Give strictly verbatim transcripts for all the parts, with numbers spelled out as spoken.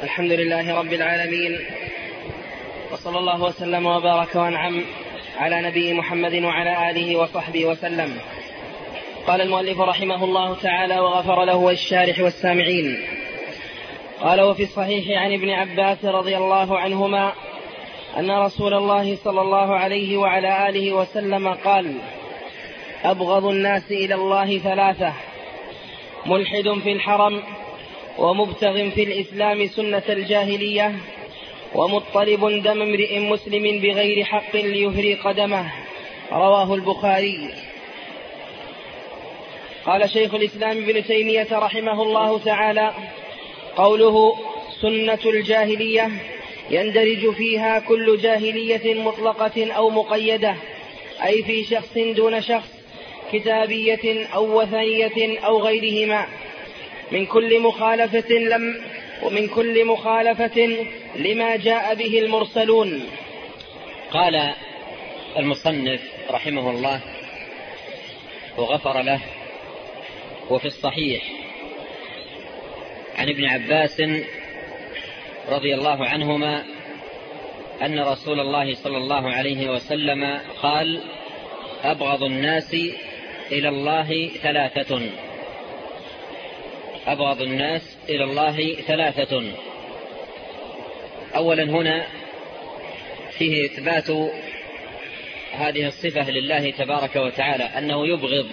الحمد لله رب العالمين، وصلى الله وسلم وبارك وانعم على نبي محمد وعلى آله وصحبه وسلم. قال المؤلف رحمه الله تعالى وغفر له والشارح والسامعين. قال: وفي الصحيح عن ابن عباس رضي الله عنهما أن رسول الله صلى الله عليه وعلى آله وسلم قال: أبغض الناس إلى الله ثلاثة: ملحد في الحرم، ومبتغ في الإسلام سنة الجاهلية، ومطلب دم امرئ مسلم بغير حق ليهري قدمه. رواه البخاري. قال شيخ الإسلام ابن تيمية رحمه الله تعالى: قوله سنة الجاهلية يندرج فيها كل جاهلية مطلقة أو مقيدة، أي في شخص دون شخص، كتابية أو وثنية أو غيرهما، من كل مخالفة لم ومن كل مخالفة لما جاء به المرسلون. قال المصنف رحمه الله وغفر له: وفي الصحيح عن ابن عباس رضي الله عنهما أن رسول الله صلى الله عليه وسلم قال: أبغض الناس إلى الله ثلاثة أبغض الناس إلى الله ثلاثة أولا هنا فيه إثبات هذه الصفة لله تبارك وتعالى، أنه يبغض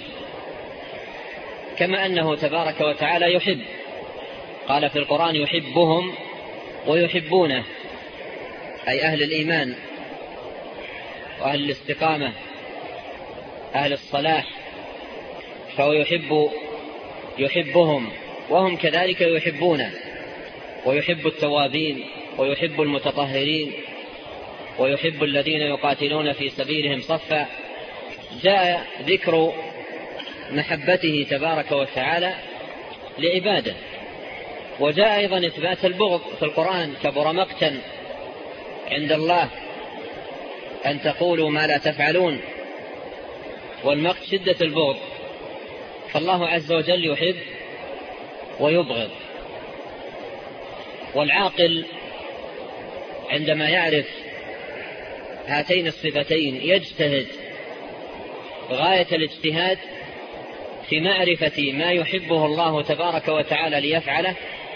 كما أنه تبارك وتعالى يحب. قال في القرآن: يحبهم ويحبونه، أي أهل الإيمان وأهل الاستقامة أهل الصلاح، فهو يحب يحبهم وهم كذلك يحبونه، ويحب التوابين ويحب المتطهرين ويحب الذين يقاتلون في سبيلهم صفا. جاء ذكر محبته تبارك وتعالى لعباده، وجاء أيضا إثبات البغض في القرآن: كبر مقتا عند الله أن تقولوا ما لا تفعلون. والمقت شدة البغض، فالله عز وجل يحب ويبغض. والعاقل عندما يعرف هاتين الصفتين يجتهد غاية الاجتهاد في معرفة ما يحبه الله تبارك وتعالى ليفعله،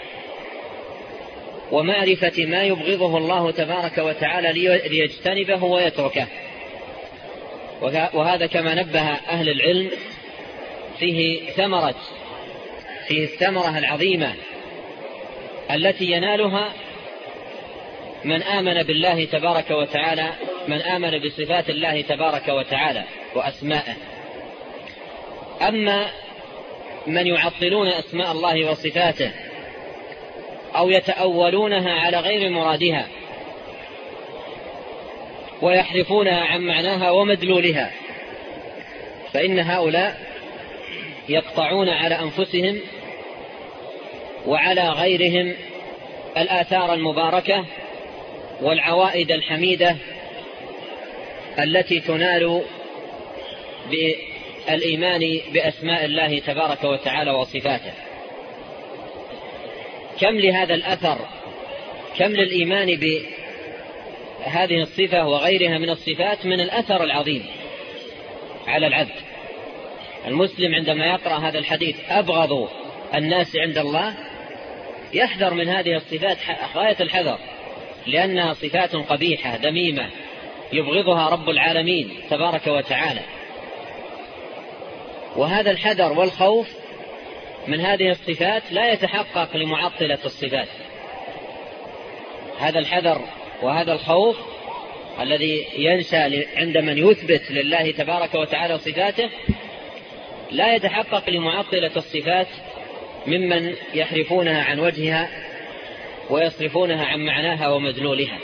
ومعرفة ما يبغضه الله تبارك وتعالى ليجتنبه ويتركه. وهذا كما نبه أهل العلم فيه ثمرة فيه الثمرة العظيمة التي ينالها من آمن بالله تبارك وتعالى، من آمن بصفات الله تبارك وتعالى وأسمائه. أما من يعطلون أسماء الله وصفاته أو يتأولونها على غير مرادها ويحرفونها عن معناها ومدلولها، فإن هؤلاء يقطعون على أنفسهم وعلى غيرهم الآثار المباركة والعوائد الحميدة التي تنال بالإيمان بأسماء الله تبارك وتعالى وصفاته. كم لهذا الأثر، كم للإيمان بهذه الصفة وغيرها من الصفات من الأثر العظيم على العبد. المسلم عندما يقرأ هذا الحديث: أبغض الناس عند الله، يحذر من هذه الصفات غاية الحذر، لأنها صفات قبيحة ذميمة يبغضها رب العالمين تبارك وتعالى. وهذا الحذر والخوف من هذه الصفات لا يتحقق لمعطلة الصفات. هذا الحذر وهذا الخوف الذي ينشأ عند من يثبت لله تبارك وتعالى صفاته لا يتحقق لمعطلة الصفات ممن يحرفونها عن وجهها ويصرفونها عن معناها ومدلولها.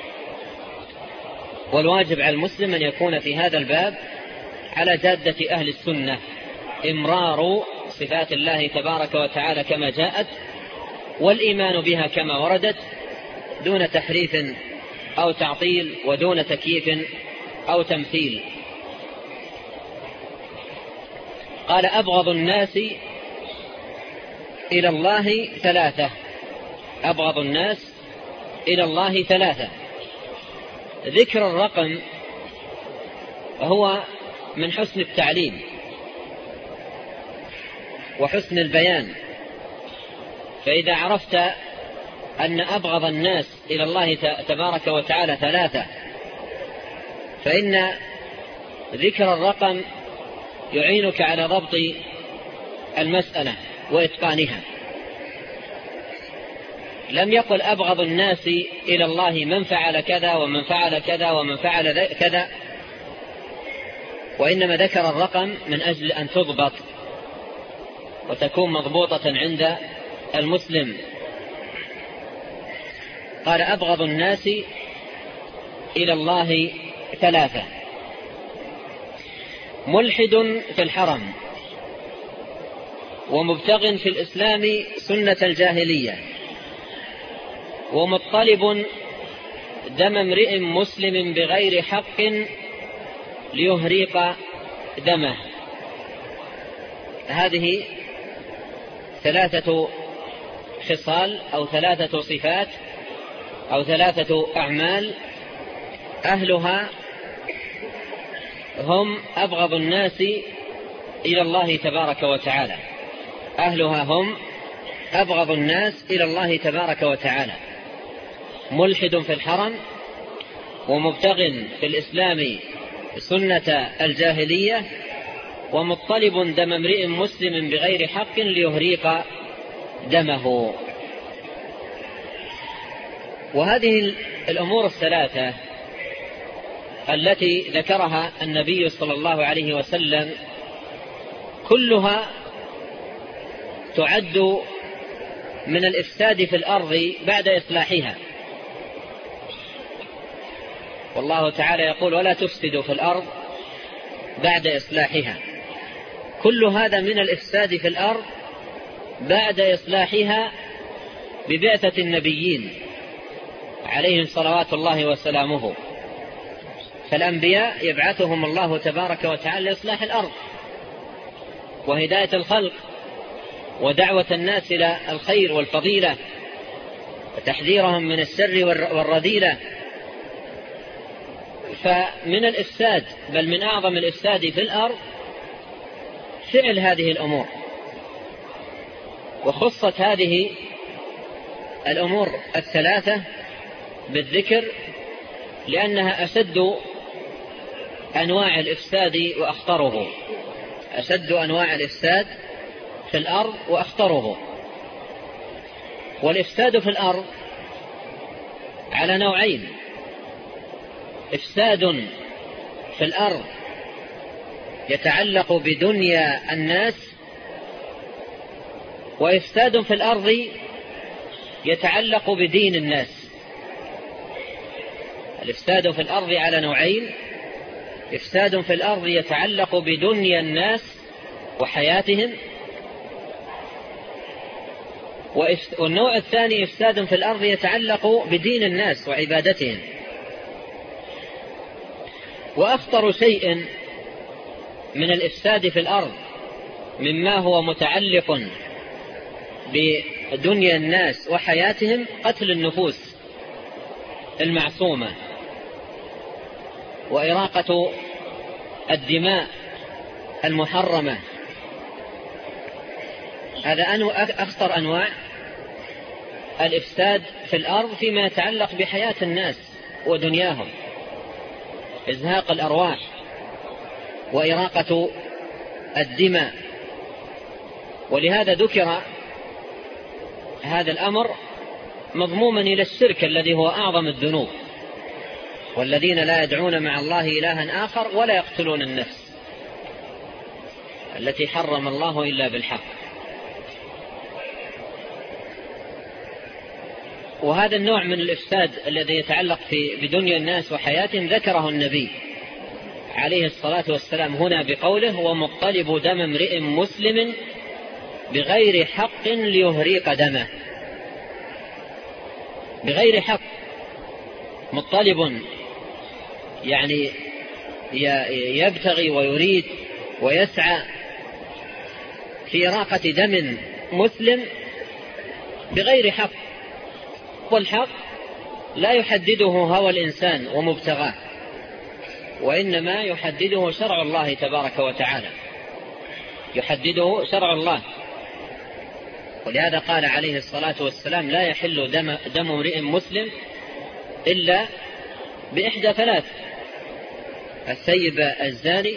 والواجب على المسلم أن يكون في هذا الباب على جادة أهل السنة، إمرار صفات الله تبارك وتعالى كما جاءت والإيمان بها كما وردت، دون تحريف أو تعطيل ودون تكييف أو تمثيل. قال: أبغض الناس إلى الله ثلاثة. أبغض الناس إلى الله ثلاثة. ذكر الرقم هو من حسن التعليم وحسن البيان، فإذا عرفت أن أبغض الناس إلى الله تبارك وتعالى ثلاثة، فإن ذكر الرقم يعينك على ضبط المسألة وإتقانها. لم يقل أبغض الناس إلى الله من فعل كذا ومن فعل كذا ومن فعل كذا، وإنما ذكر الرقم من أجل أن تضبط وتكون مضبوطة عند المسلم. قال أبغض الناس إلى الله ثلاثة: ملحد في الحرم، ومبتغ في الإسلام سنة الجاهلية، ومطلب دم امرئ مسلم بغير حق ليهريق دمه. هذه ثلاثة خصال أو ثلاثة صفات أو ثلاثة أعمال أهلها هم أبغض الناس إلى الله تبارك وتعالى. أهلها هم أبغض الناس إلى الله تبارك وتعالى: ملحد في الحرم، ومبتغ في الإسلام سنة الجاهلية، ومطلب دم امرئ مسلم بغير حق ليهريق دمه. وهذه الأمور الثلاثة التي ذكرها النبي صلى الله عليه وسلم كلها تعد من الإفساد في الأرض بعد إصلاحها، والله تعالى يقول: ولا تفسدوا في الأرض بعد إصلاحها. كل هذا من الإفساد في الأرض بعد إصلاحها ببعثة النبيين عليهم صلوات الله وسلامه. فالأنبياء يبعثهم الله تبارك وتعالى لإصلاح الأرض وهداية الخلق ودعوة الناس إلى الخير والفضيلة وتحذيرهم من الشر والرذيلة. فمن الإفساد، بل من أعظم الإفساد في الأرض، فعل هذه الأمور. وخصت هذه الأمور الثلاثة بالذكر لأنها أشد أنواع الإفساد وأخطره، أشد أنواع الإفساد في الأرض وأخطره. والإفساد في الأرض على نوعين: إفساد في الأرض يتعلق بدنيا الناس، وإفساد في الأرض يتعلق بدين الناس. الإفساد في الأرض على نوعين: إفساد في الأرض يتعلق بدنيا الناس وحياتهم، والنوع الثاني إفساد في الأرض يتعلق بدين الناس وعبادتهم. وأخطر شيء من الإفساد في الأرض مما هو متعلق بدنيا الناس وحياتهم قتل النفوس المعصومة وإراقة الدماء المحرمة. هذا أخطر أنواع الإفساد في الأرض فيما يتعلق بحياة الناس ودنياهم: إزهاق الأرواح وإراقة الدماء. ولهذا ذكر هذا الأمر مضموما إلى الشرك الذي هو أعظم الذنوب: والذين لا يدعون مع الله إلها آخر ولا يقتلون النفس التي حرم الله إلا بالحق. وهذا النوع من الإفساد الذي يتعلق في بدنيا الناس وحياتهم ذكره النبي عليه الصلاة والسلام هنا بقوله: ومطلب دم امرئ مسلم بغير حق ليهريق دمه. بغير حق، مطلب يعني يبتغي ويريد ويسعى في إراقة دم مسلم بغير حق، وضد الحق لا يحدده هوى الإنسان ومبتغاه، وإنما يحدده شرع الله تبارك وتعالى، يحدده شرع الله. ولهذا قال عليه الصلاة والسلام: لا يحل دم, دم امرئ مسلم إلا بإحدى ثلاث: الثيب الزاني،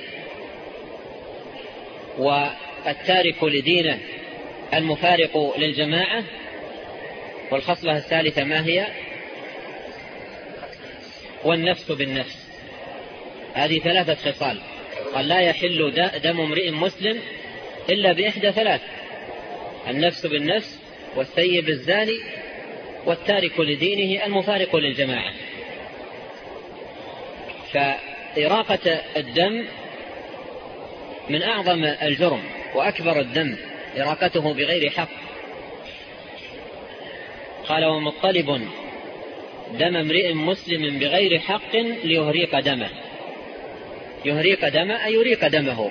والتارك لدينه المفارق للجماعة، والخصلة الثالثة ما هي؟ والنفس بالنفس. هذه ثلاثة خصال. قال: لا يحل دم امرئ مسلم إلا بإحدى ثلاث: النفس بالنفس، والثيب الزاني، والتارك لدينه المفارق للجماعة. فإراقة الدم من أعظم الجرم وأكبر الدم إراقته بغير حق. قال: ومطلب دم امرئ مسلم بغير حق ليهريق دمه. يهريق دمه أي يريق دمه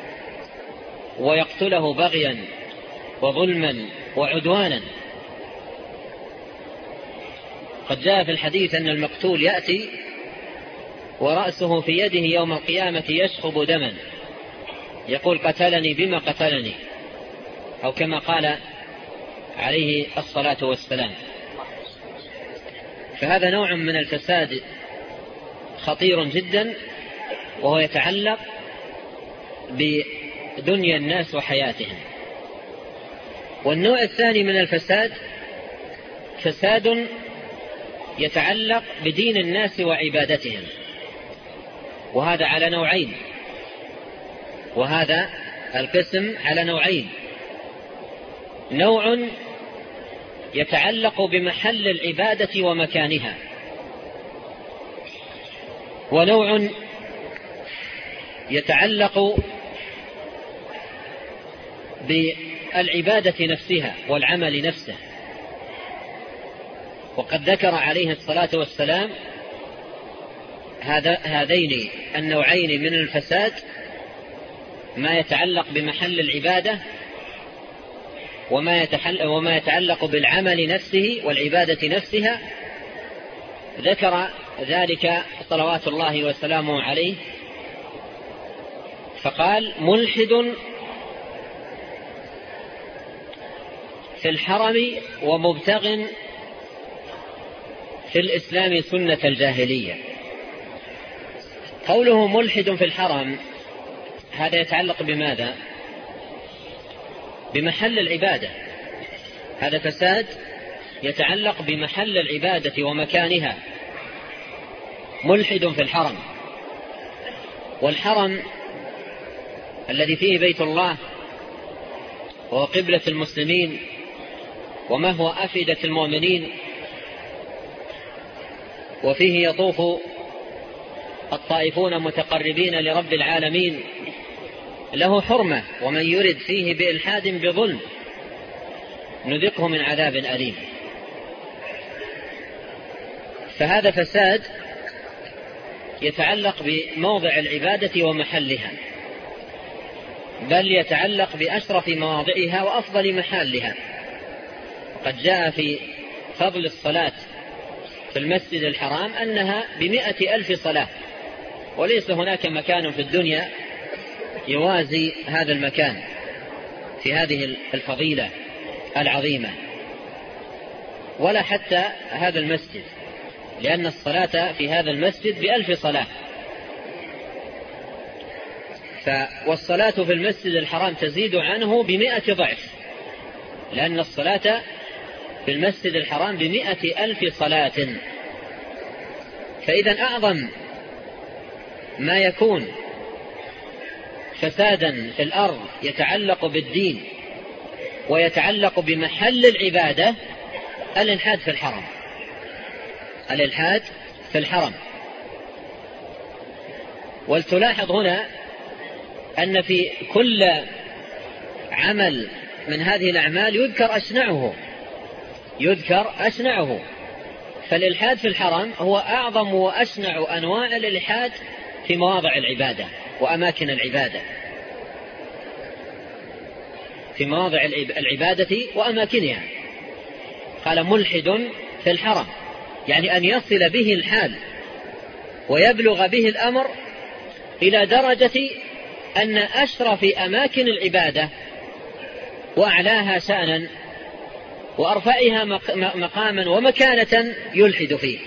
ويقتله بغيا وظلما وعدوانا. قد جاء في الحديث أن المقتول يأتي ورأسه في يده يوم القيامة يشخب دما، يقول: قتلني بما قتلني، أو كما قال عليه الصلاة والسلام. فهذا نوع من الفساد خطير جدا، وهو يتعلق بدنيا الناس وحياتهم. والنوع الثاني من الفساد فساد يتعلق بدين الناس وعبادتهم، وهذا على نوعين، وهذا القسم على نوعين: نوع يتعلق بمحل العبادة ومكانها، ونوع يتعلق بالعبادة نفسها والعمل نفسه. وقد ذكر عليه الصلاة والسلام هذا هذين النوعين من الفساد: ما يتعلق بمحل العبادة، وما, وما يتعلق بالعمل نفسه والعبادة نفسها. ذكر ذلك صلوات الله وسلامه عليه فقال: ملحد في الحرم ومبتغ في الإسلام سنة الجاهلية. قوله ملحد في الحرم هذا يتعلق بماذا؟ بمحل العبادة. هذا فساد يتعلق بمحل العبادة ومكانها. ملحد في الحرم، والحرم الذي فيه بيت الله وهو قبلة المسلمين وما هو أفئدة المؤمنين، وفيه يطوف الطائفون متقربين لرب العالمين، له حرمة، ومن يرد فيه بإلحاد بظلم نذقه من عذاب أليم. فهذا فساد يتعلق بموضع العبادة ومحلها، بل يتعلق بأشرف مواضعها وأفضل محلها. قد جاء في فضل الصلاة في المسجد الحرام أنها بمئة ألف صلاة، وليس هناك مكان في الدنيا يوازي هذا المكان في هذه الفضيلة العظيمة، ولا حتى هذا المسجد، لأن الصلاة في هذا المسجد بألف صلاة. والصلاة في المسجد الحرام تزيد عنه بمئة ضعف، لأن الصلاة في المسجد الحرام بمئة ألف صلاة. فإذا أعظم ما يكون فسادا في الأرض يتعلق بالدين ويتعلق بمحل العبادة الإلحاد في الحرم. الإلحاد في الحرم. ولتلاحظ هنا أن في كل عمل من هذه الأعمال يذكر أشنعه يذكر أشنعه فالإلحاد في الحرم هو أعظم وأشنع أنواع الإلحاد في مواضع العبادة وأماكن العبادة، في مواضع العبادة وأماكنها. قال: ملحد في الحرم، يعني أن يصل به الحال ويبلغ به الأمر إلى درجة أن أشرف أماكن العبادة وأعلاها شأنا وأرفعها مقاما ومكانة يلحد فيه.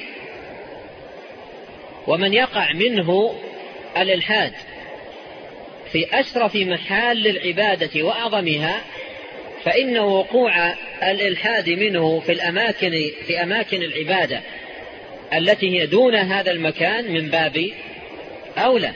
ومن يقع منه الإلحاد في أشرف محال العبادة وأعظمها فإن وقوع الإلحاد منه في الأماكن في أماكن العبادة التي هي دون هذا المكان من باب أولى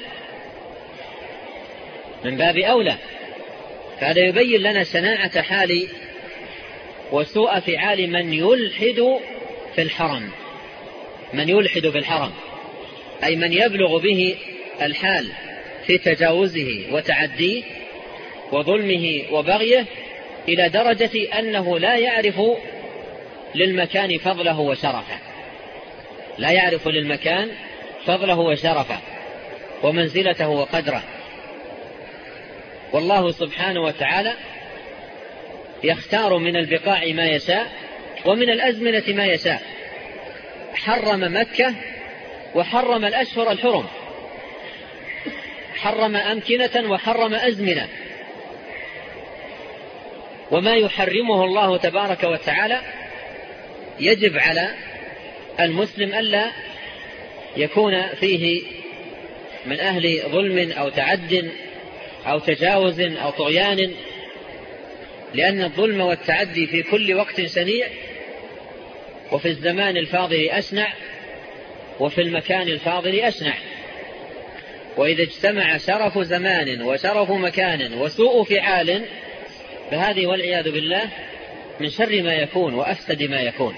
من باب أولى. فهذا يبين لنا شناعة حال وسوء فعال من يلحد في الحرم من يلحد في الحرم أي من يبلغ به الحال في تجاوزه وتعديه وظلمه وبغيه إلى درجة أنه لا يعرف للمكان فضله وشرفه لا يعرف للمكان فضله وشرفه ومنزلته وقدره. والله سبحانه وتعالى يختار من البقاع ما يشاء ومن الأزمنة ما يشاء. حرم مكة وحرم الأشهر الحرم، حرم أمكنة وحرم أزمنة. وما يحرمه الله تبارك وتعالى يجب على المسلم ألا يكون فيه من أهل ظلم أو تعد أو تجاوز أو طغيان، لأن الظلم والتعدي في كل وقت شنيع، وفي الزمان الفاضل أشنع، وفي المكان الفاضل أشنع. وإذا اجتمع شرف زمان وشرف مكان وسوء فعال فهذه والعياذ بالله من شر ما يكون وأفسد ما يكون.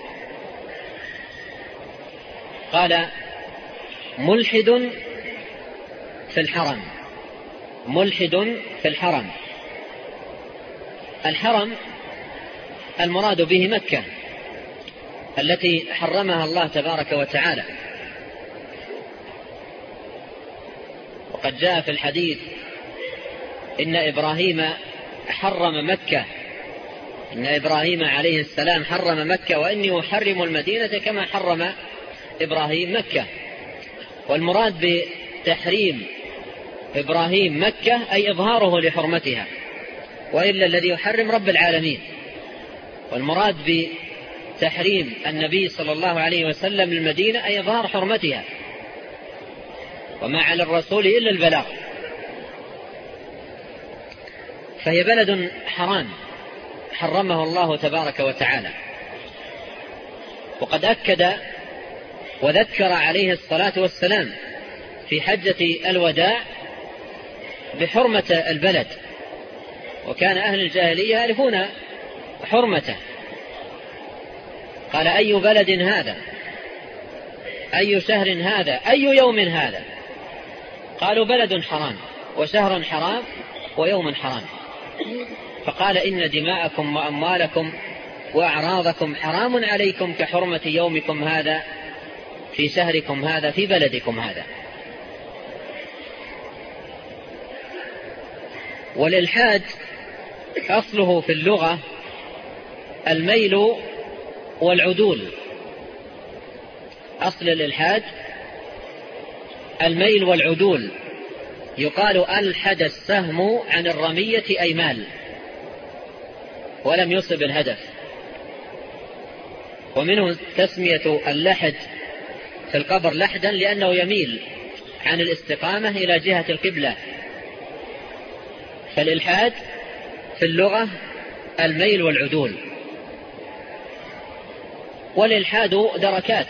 قال ملحد في الحرم ملحد في الحرم. الحرم المراد به مكة التي حرمها الله تبارك وتعالى. وقد جاء في الحديث إن إبراهيم حرم مكة إن إبراهيم عليه السلام حرم مكة وإني أحرم المدينة كما حرم إبراهيم مكة. والمراد بتحريم إبراهيم مكة أي إظهاره لحرمتها، وإلا الذي يحرم رب العالمين. والمراد بتحريم النبي صلى الله عليه وسلم المدينة أي إظهار حرمتها، وما على الرسول إلا البلاغ. فهي بلد حرام حرمه الله تبارك وتعالى. وقد أكد وذكر عليه الصلاة والسلام في حجة الوداع بحرمة البلد، وكان أهل الجاهلية يعرفون حرمته. قال أي بلد هذا، أي شهر هذا، أي يوم هذا؟ قالوا بلد حرام وشهر حرام ويوم حرام. فقال إن دماءكم وأموالكم وأعراضكم حرام عليكم كحرمة يومكم هذا في شهركم هذا في بلدكم هذا. والإلحاد أصله في اللغة الميل والعدول. أصل الإلحاد الميل والعدول. يقال ألحد السهم عن الرمية أي مال ولم يصب الهدف. ومنه تسمية اللحد في القبر لحدا لأنه يميل عن الاستقامة إلى جهة القبلة. فالإلحاد في اللغة الميل والعدول. والإلحاد دركات.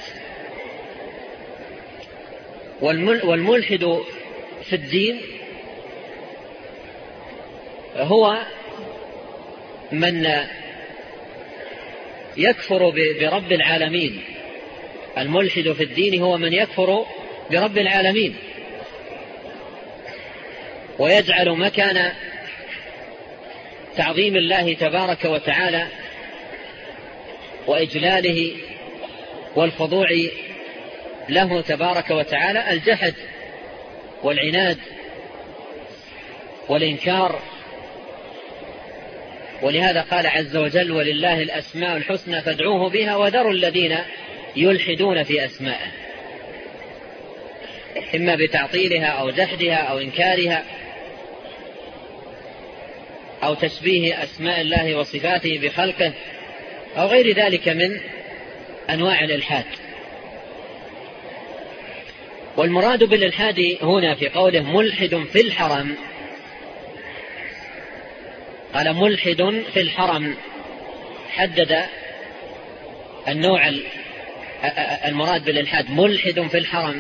والملحد في الدين هو من يكفر برب العالمين. الملحد في الدين هو من يكفر برب العالمين ويجعل مكان تعظيم الله تبارك وتعالى وإجلاله والخضوع له تبارك وتعالى الجحد والعناد والإنكار ولهذا قال عز وجل ولله الأسماء الحسنى فادعوه بها وذروا الذين يلحدون في أسمائه، إما بتعطيلها أو جحدها أو إنكارها أو تشبيه أسماء الله وصفاته بخلقه أو غير ذلك من أنواع الإلحاد. والمراد بالإلحاد هنا في قوله ملحد في الحرم، قال ملحد في الحرم، حدد النوع المراد بالإلحاد. ملحد في الحرم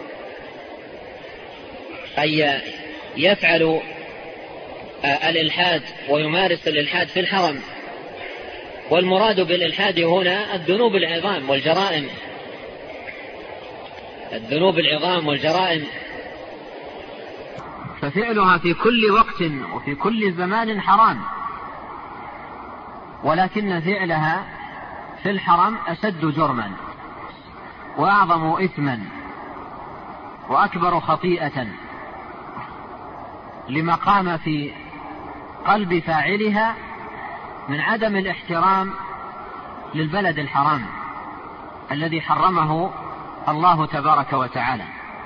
أي يفعل الإلحاد ويمارس الإلحاد في الحرم. والمراد بالإلحاد هنا الذنوب العظام والجرائم، الذنوب العظام والجرائم، ففعلها في كل وقت وفي كل زمان حرام، ولكن فعلها في الحرم أشد جرما وأعظم إثما وأكبر خطيئة، لما قام في قلب فاعلها من عدم الاحترام للبلد الحرام الذي حرمه الله تبارك وتعالى.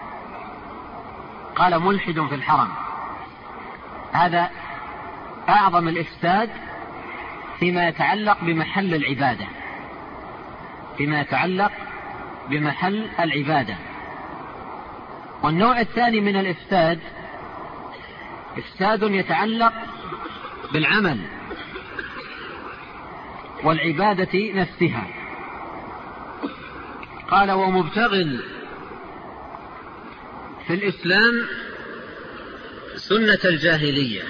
قال ملحد في الحرم، هذا أعظم الإفساد فيما يتعلق بمحل العبادة، فيما يتعلق بمحل العبادة. والنوع الثاني من الإفساد إفساد يتعلق بالعمل والعبادة نفسها. قال ومبتغ في الإسلام سنة الجاهلية،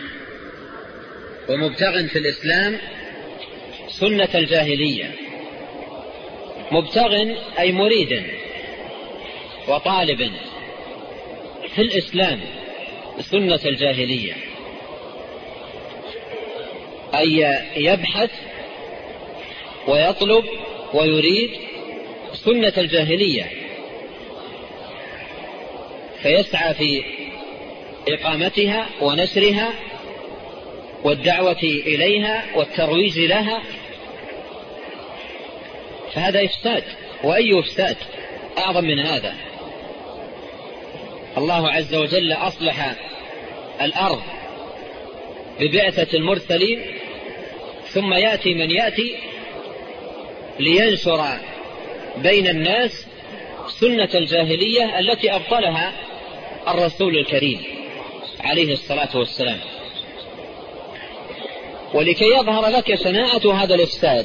ومبتغ في الإسلام سنة الجاهلية. مبتغ أي مريد وطالب في الإسلام سنة الجاهلية، أي يبحث ويطلب ويريد سنة الجاهلية، فيسعى في إقامتها ونشرها والدعوة إليها والترويج لها، فهذا إفساد. وأي إفساد أعظم من هذا؟ الله عز وجل أصلح الأرض ببعثة المرسلين، ثم يأتي من يأتي لينشر بين الناس سنة الجاهلية التي أبطلها الرسول الكريم عليه الصلاة والسلام. ولكي يظهر لك شناعة هذا الإفساد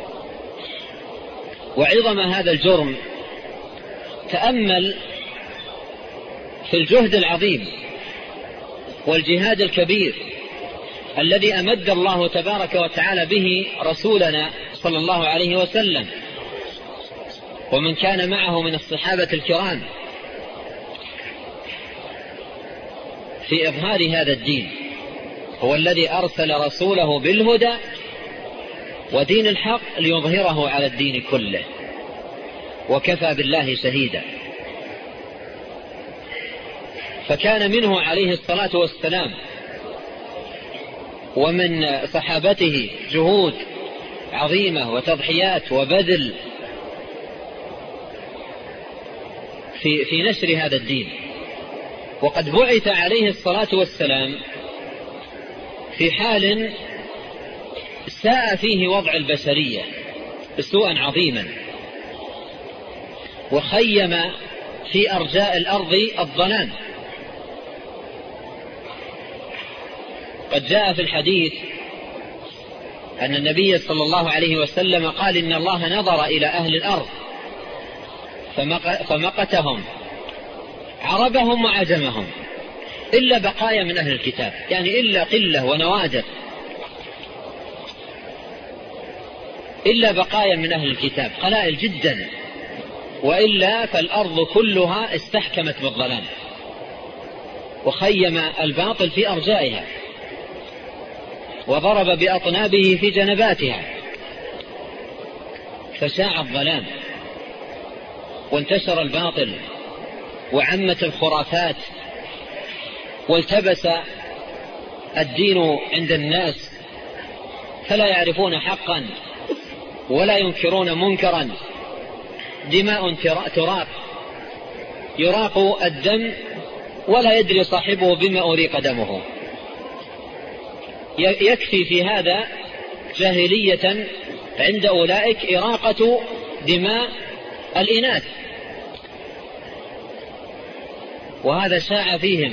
وعظم هذا الجرم، تأمل في الجهد العظيم والجهاد الكبير الذي أمد الله تبارك وتعالى به رسولنا صلى الله عليه وسلم ومن كان معه من الصحابة الكرام في إظهار هذا الدين. هو الذي أرسل رسوله بالهدى ودين الحق ليظهره على الدين كله، وكفى بالله شهيدا. فكان منه عليه الصلاة والسلام ومن صحابته جهود عظيمة وتضحيات وبذل في, في نشر هذا الدين. وقد بعث عليه الصلاة والسلام في حال ساء فيه وضع البشرية سوءا عظيما، وخيم في أرجاء الأرض الظلام. قد جاء في الحديث أن النبي صلى الله عليه وسلم قال إن الله نظر إلى أهل الأرض فمقتهم عربهم وعجمهم إلا بقايا من أهل الكتاب، يعني إلا قلة ونوادر، إلا بقايا من أهل الكتاب قلائل جدا، وإلا فالأرض كلها استحكمت بالظلام وخيم الباطل في أرجائها وضرب بأطنابه في جنباتها، فشاع الظلام وانتشر الباطل وعمت الخرافات والتبس الدين عند الناس، فلا يعرفون حقا ولا ينكرون منكرا، دماء تراق، يراق الدم ولا يدري صاحبه بما أريق دمه. يكفي في هذا جاهلية عند أولئك إراقة دماء الإناث، وهذا شاع فيهم،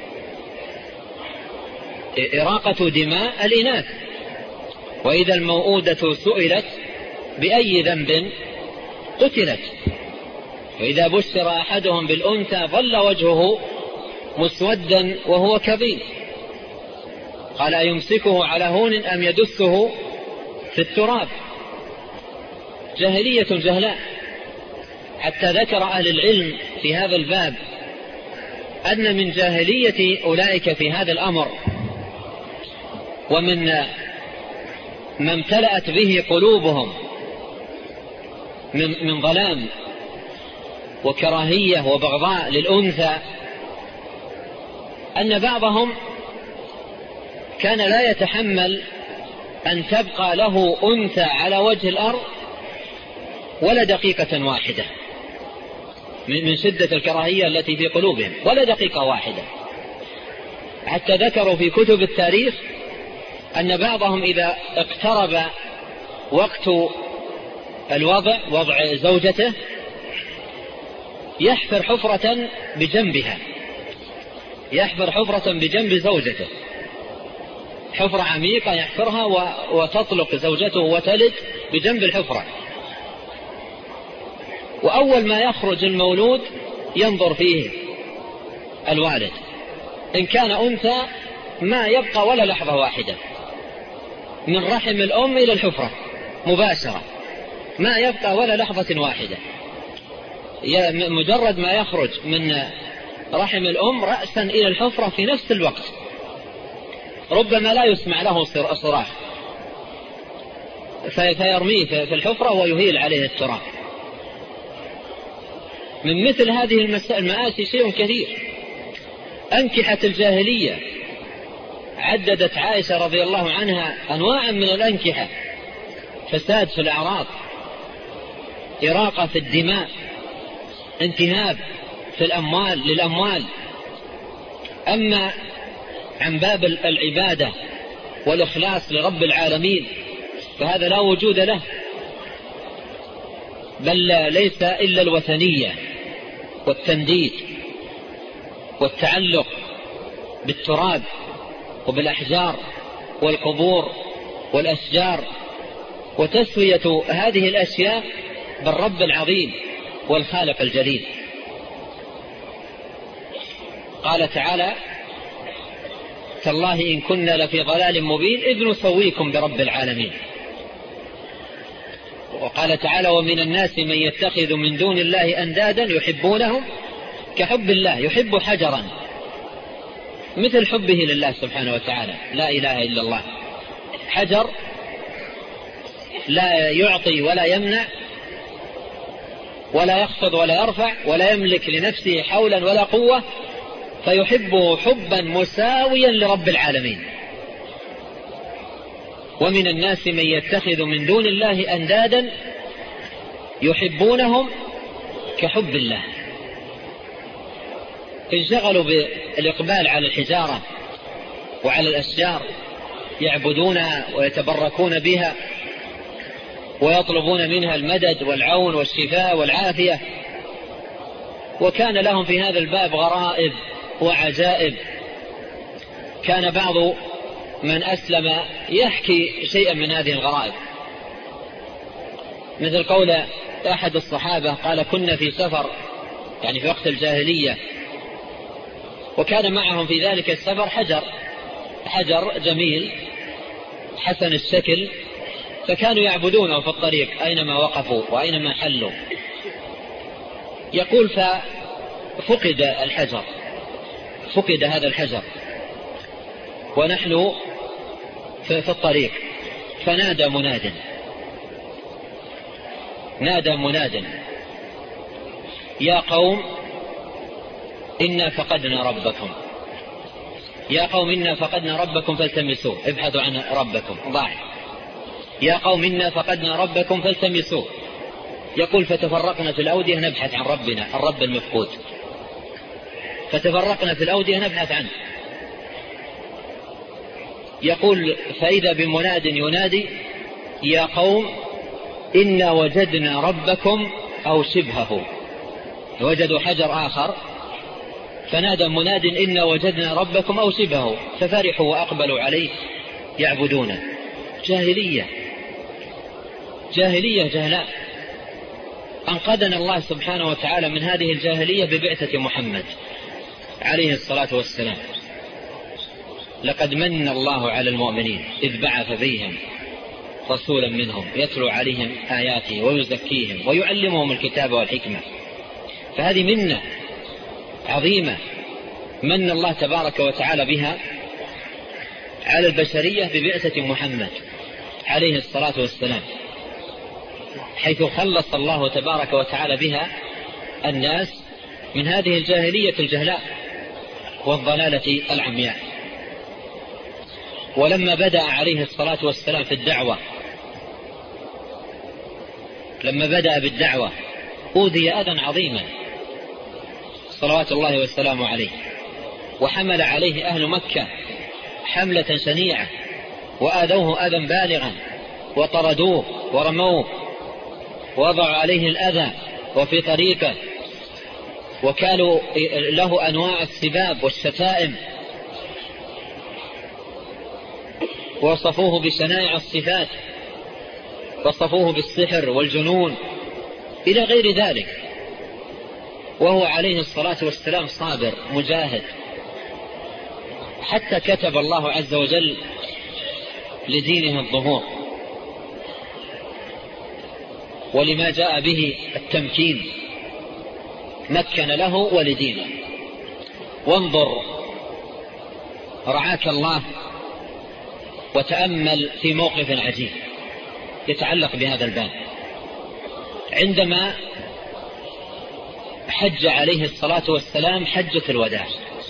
إراقة دماء الإناث. وإذا الموءودة سئلت بأي ذنب قتلت، وإذا بشر أحدهم بالأنثى ظل وجهه مسودا وهو كظيم، قال أيمسكه على هون أم يدسه في التراب. جاهلية جهلاء، حتى ذكر أهل العلم في هذا الباب أن من جاهلية أولئك في هذا الأمر ومن ما امتلأت به قلوبهم من, من ظلام وكراهية وبغضاء للأنثى أن بعضهم كان لا يتحمل أن تبقى له أنثى على وجه الأرض ولا دقيقة واحدة من شدة الكراهية التي في قلوبهم، ولا دقيقة واحدة. حتى ذكروا في كتب التاريخ أن بعضهم إذا اقترب وقت الوضع وضع زوجته يحفر حفرة بجنبها، يحفر حفرة بجنب زوجته، حفرة عميقة يحفرها وتطلق زوجته وتلد بجنب الحفرة. وأول ما يخرج المولود ينظر فيه الوالد، إن كان أنثى ما يبقى ولا لحظة واحدة من رحم الأم إلى الحفرة مباشرة، ما يبقى ولا لحظة واحدة، مجرد ما يخرج من رحم الأم رأسا إلى الحفرة في نفس الوقت، ربما لا يسمع له صراخ فيرميه في الحفرة ويهيل عليه التراب. من مثل هذه المآسي شيء كثير. أنكحة الجاهلية عددت عائشة رضي الله عنها أنواعا من الأنكحة: فساد في الأعراض، إراقة في الدماء، انتهاب في الأموال للأموال. أما عن باب العبادة والإخلاص لرب العالمين فهذا لا وجود له، بل ليس إلا الوثنية والتنديد والتعلق بالتراب وبالأحجار والقبور والأشجار، وتسوية هذه الأشياء بالرب العظيم والخالق الجليل. قال تعالى: تالله إن كنا لفي ضلال مبين إذ نسويكم برب العالمين. وقال تعالى: ومن الناس من يتخذ من دون الله أندادا يحبونهم كحب الله، يحب حجرا مثل حبه لله سبحانه وتعالى، لا إله إلا الله. حجر لا يعطي ولا يمنع ولا يخفض ولا يرفع ولا يملك لنفسه حولا ولا قوة، فيحبه حبا مساويا لرب العالمين. ومن الناس من يتخذ من دون الله أندادا يحبونهم كحب الله. انشغلوا بالإقبال على الحجارة وعلى الأشجار، يعبدونها ويتبركون بها ويطلبون منها المدد والعون والشفاء والعافية. وكان لهم في هذا الباب غرائب وعجائب. كان بعض من أسلم يحكي شيئا من هذه الغرائب، مثل قول أحد الصحابة قال: كنا في سفر، يعني في وقت الجاهلية، وكان معهم في ذلك السفر حجر حجر جميل حسن الشكل، فكانوا يعبدونه في الطريق أينما وقفوا وأينما حلوا. يقول: ففقد الحجر، فقد هذا الحجر ونحن في الطريق، فنادى مناد نادى مناد يا قوم إنا فقدنا ربكم، يا قوم إنا فقدنا ربكم فالتمسوه، ابحثوا عن ربكم، ضاع. يا قوم إنا فقدنا ربكم فالتمسوه. يقول فتفرقنا في الأودية نبحث عن ربنا الرب المفقود، فتفرقنا في الأودية نبحث عنه. يقول فإذا بمناد ينادي يا قوم إنا وجدنا ربكم أو شبهه. وجدوا حجر آخر فنادى مناد إنا وجدنا ربكم أو شبهه، ففرحوا وأقبلوا عليه يعبدونه. جاهلية جاهلية جهلاء. أنقذنا الله سبحانه وتعالى من هذه الجاهلية ببعثة محمد عليه الصلاة والسلام. لقد من الله على المؤمنين إذ بعث فيهم رسولا منهم يتلو عليهم آياته ويزكيهم ويعلمهم الكتاب والحكمة. فهذه منة عظيمة من الله تبارك وتعالى بها على البشرية ببعثة محمد عليه الصلاة والسلام، حيث خلص الله تبارك وتعالى بها الناس من هذه الجاهلية الجهلاء والضلالة العمياء. ولما بدأ عليه الصلاة والسلام في الدعوة لما بدأ بالدعوة أوذي أذى عظيما صلوات الله والسلام عليه، وحمل عليه أهل مكة حملة شنيعة وآذوه أذى بالغا وطردوه ورموه ووضعوا عليه الأذى وفي طريقه، وكانوا له أنواع السباب والشتائم، ووصفوه بشنائع الصفات، وصفوه بالسحر والجنون إلى غير ذلك، وهو عليه الصلاة والسلام صابر مجاهد، حتى كتب الله عز وجل لدينه الظهور ولما جاء به التمكين، مكن له ولدينه. وانظر رعاك الله وتأمل في موقف عجيب يتعلق بهذا الباب. عندما حج عليه الصلاة والسلام حجة الوداع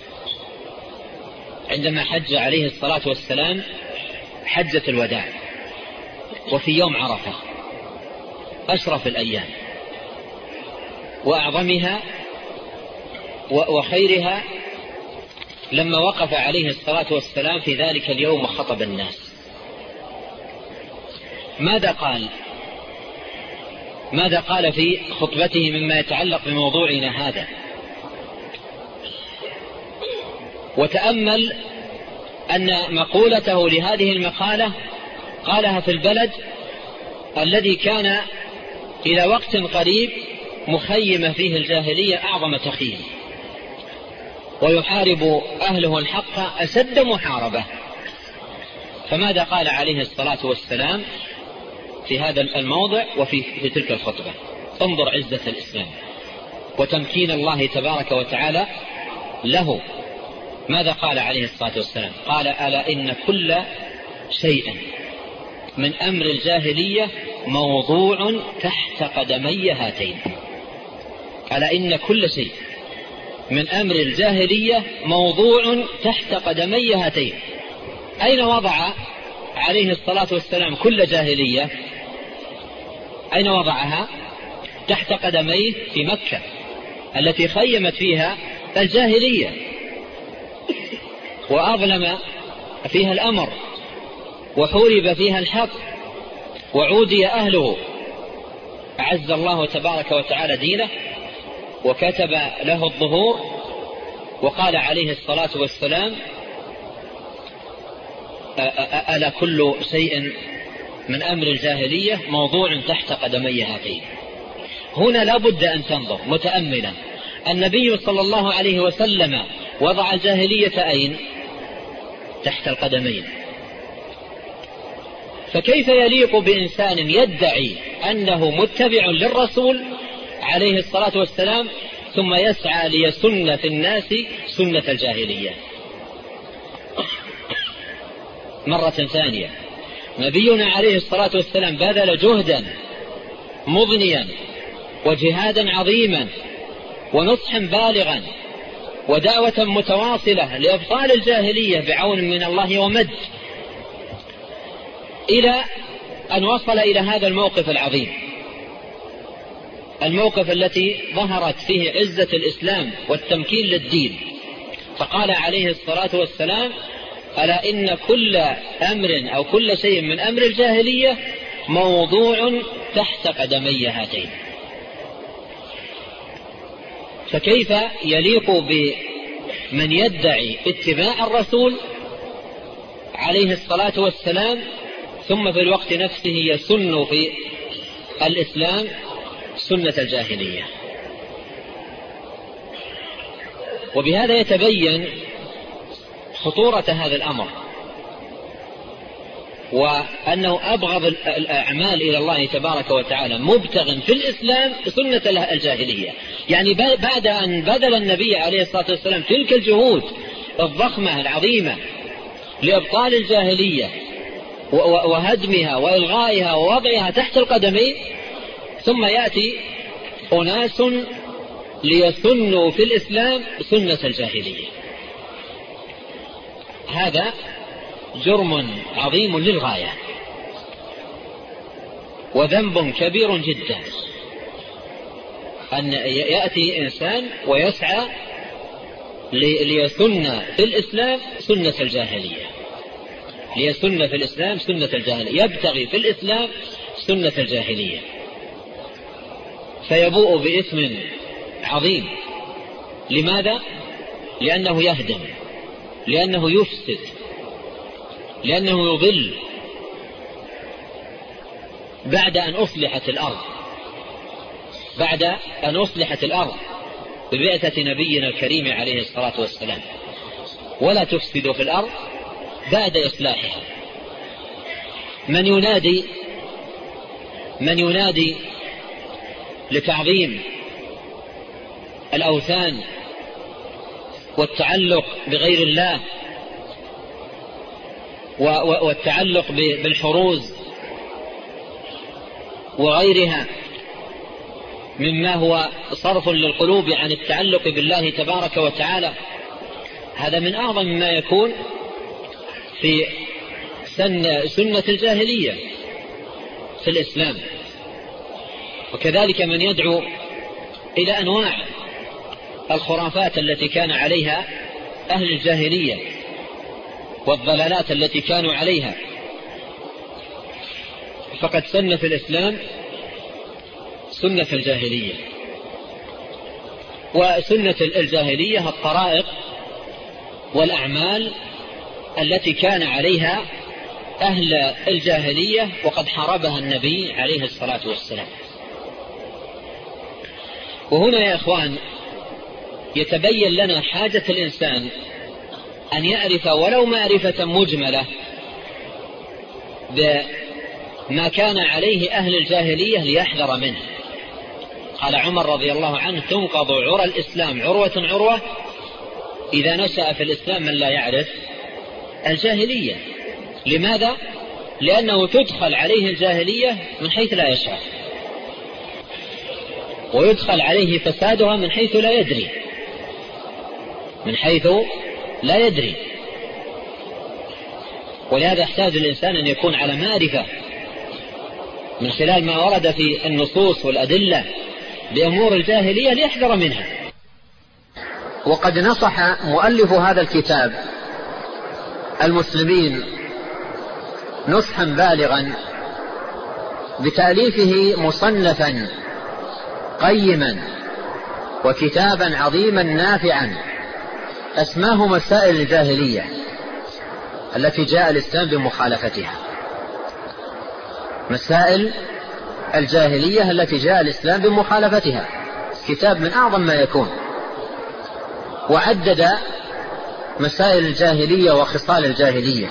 عندما حج عليه الصلاة والسلام حجة الوداع وفي يوم عرفة أشرف الأيام وأعظمها وخيرها، لما وقف عليه الصلاة والسلام في ذلك اليوم وخطب الناس، ماذا قال ماذا قال في خطبته مما يتعلق بموضوعنا هذا؟ وتأمل أن مقولته لهذه المقالة قالها في البلد الذي كان إلى وقت قريب مخيم فيه الجاهلية أعظم تخييم، ويحارب أهله الحق أشد محاربة. فماذا قال عليه الصلاة والسلام في هذا الموضع وفي في تلك الخطبة؟ انظر عزة الإسلام وتمكين الله تبارك وتعالى له. ماذا قال عليه الصلاة والسلام؟ قال ألا إن كل شيء من أمر الجاهلية موضوع تحت قدمي هاتين. ألا إن كل شيء من أمر الجاهلية موضوع تحت قدمي هاتين. أين وضع عليه الصلاة والسلام كل جاهلية؟ أين وضعها؟ تحت قدميه في مكة التي خيمت فيها الجاهلية وأظلم فيها الأمر وحورب فيها الحق وعودي أهله. أعز الله تبارك وتعالى دينه وكتب له الظهور، وقال عليه الصلاة والسلام ألا كل شيء من أمر الجاهلية موضوع تحت قدمي هاتين. هنا لا بد أن تنظر متأملا، النبي صلى الله عليه وسلم وضع الجاهلية أين؟ تحت القدمين. فكيف يليق بإنسان يدعي أنه متبع للرسول عليه الصلاة والسلام ثم يسعى ليسن في الناس سنة الجاهلية؟ مرة ثانية، نبينا عليه الصلاة والسلام بذل جهدا مضنيا وجهادا عظيما ونصحا بالغا ودعوة متواصلة لإبطال الجاهلية بعون من الله ومد، إلى أن وصل إلى هذا الموقف العظيم، الموقف التي ظهرت فيه عزة الإسلام والتمكين للدين، فقال عليه الصلاة والسلام: ألا إن كل أمر أو كل شيء من أمر الجاهلية موضوع تحت قدمي هاتين. فكيف يليق بمن يدعي اتباع الرسول عليه الصلاة والسلام ثم في الوقت نفسه يسن في الإسلام سنة الجاهلية؟ وبهذا يتبين خطورة هذا الأمر، وأنه أبغض الأعمال إلى الله تبارك وتعالى مبتغ في الإسلام سنة الجاهلية. يعني بعد أن بذل النبي عليه الصلاة والسلام تلك الجهود الضخمة العظيمة لإبطال الجاهلية وهدمها وإلغائها ووضعها تحت القدمين، ثم يأتي أناس ليسنوا في الإسلام سنة الجاهلية. هذا جرم عظيم للغاية وذنب كبير جدا، أن يأتي إنسان ويسعى ليسن في الإسلام سنة الجاهلية، ليسن في الإسلام سنة الجاهلية، يبتغي في الإسلام سنة الجاهلية، فيبوء بإثم عظيم. لماذا؟ لأنه يهدم، لأنه يفسد، لأنه يضل بعد أن أصلحت الأرض، بعد أن أصلحت الأرض ببعثة نبينا الكريم عليه الصلاة والسلام. ولا تفسد في الأرض بعد إصلاحها. من ينادي من ينادي لتعظيم الأوثان والتعلق بغير الله والتعلق بالحروز وغيرها مما هو صرف للقلوب عن التعلق بالله تبارك وتعالى، هذا من أعظم ما يكون في سن سنة الجاهلية في الإسلام. وكذلك من يدعو إلى أنواع الخرافات التي كان عليها أهل الجاهلية والضلالات التي كانوا عليها، فقد سن في الإسلام سنة الجاهلية. وسنة الجاهلية الطرائق والأعمال التي كان عليها أهل الجاهلية وقد حاربها النبي عليه الصلاة والسلام. وهنا يا إخوان يتبين لنا حاجة الإنسان أن يعرف ولو معرفة مجملة بما كان عليه أهل الجاهلية ليحذر منه. قال عمر رضي الله عنه: تنقض عرى الإسلام عروة عروة إذا نشأ في الإسلام من لا يعرف الجاهلية. لماذا؟ لأنه تدخل عليه الجاهلية من حيث لا يشعر، ويدخل عليه فسادها من حيث لا يدري من حيث لا يدري ولهذا يحتاج الإنسان أن يكون على معرفة من خلال ما ورد في النصوص والأدلة بأمور الجاهلية ليحذر منها. وقد نصح مؤلف هذا الكتاب المسلمين نصحا بالغا بتأليفه مصنفا قيما وكتابا عظيما نافعا أسماه مسائل الجاهلية التي جاء الإسلام بمخالفتها. مسائل الجاهلية التي جاء الإسلام بمخالفتها، كتاب من أعظم ما يكون، وعدد مسائل الجاهلية وخصال الجاهلية.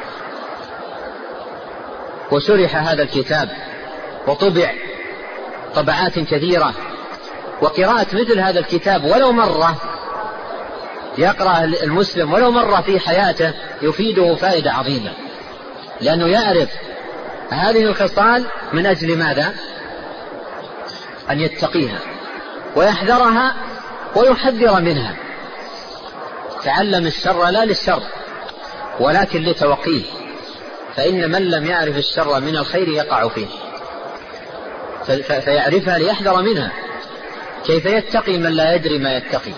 وشرح هذا الكتاب وطبع طبعات كثيرة، وقراءة مثل هذا الكتاب ولو مرة يقرأ المسلم ولو مرة في حياته يفيده فائدة عظيمة، لأنه يعرف هذه الخصال من أجل ماذا؟ أن يتقيها ويحذرها ويحذر منها. تعلم الشر لا للشر ولكن لتوقيه، فإن من لم يعرف الشر من الخير يقع فيه، فيعرفها ليحذر منها. كيف يتقي من لا يدري ما يتقي؟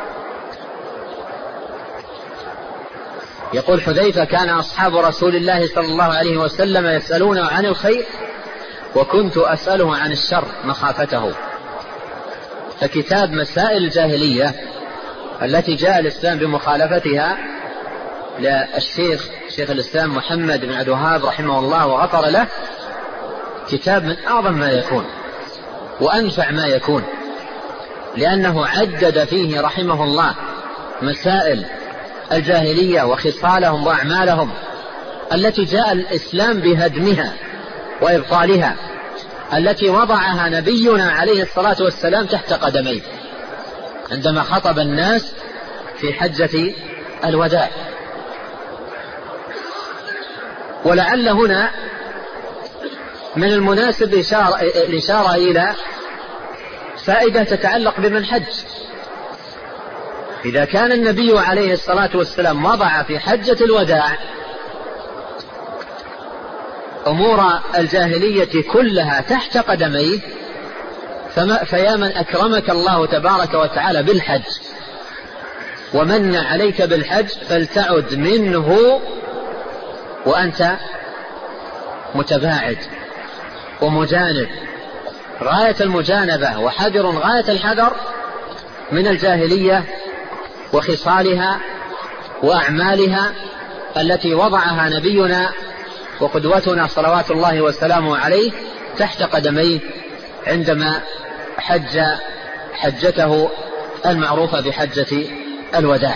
يقول حذيفة: كان أصحاب رسول الله صلى الله عليه وسلم يسألون عن الخير وكنت أسأله عن الشر مخافته. فكتاب مسائل الجاهلية التي جاء الإسلام بمخالفتها للشيخ شيخ الإسلام محمد بن عبد الوهاب رحمه الله وغفر له، كتاب من أعظم ما يكون وأنفع ما يكون، لأنه عدد فيه رحمه الله مسائل الجاهلية وخصالهم وأعمالهم التي جاء الإسلام بهدمها وإبطالها، التي وضعها نبينا عليه الصلاة والسلام تحت قدميه عندما خطب الناس في حجة الوداع. ولعل هنا من المناسب الإشارة إلى فائدة تتعلق بمن حج. إذا كان النبي عليه الصلاة والسلام وضع في حجة الوداع أمور الجاهلية كلها تحت قدميه، فيا من أكرمك الله تبارك وتعالى بالحج ومن عليك بالحج فلتعد منه وأنت متباعد ومجانب غاية المجانبة وحذر غاية الحذر من الجاهلية وخصالها وأعمالها التي وضعها نبينا وقدوتنا صلوات الله وسلامه عليه تحت قدميه عندما حج حجته المعروفة بحجة الوداع.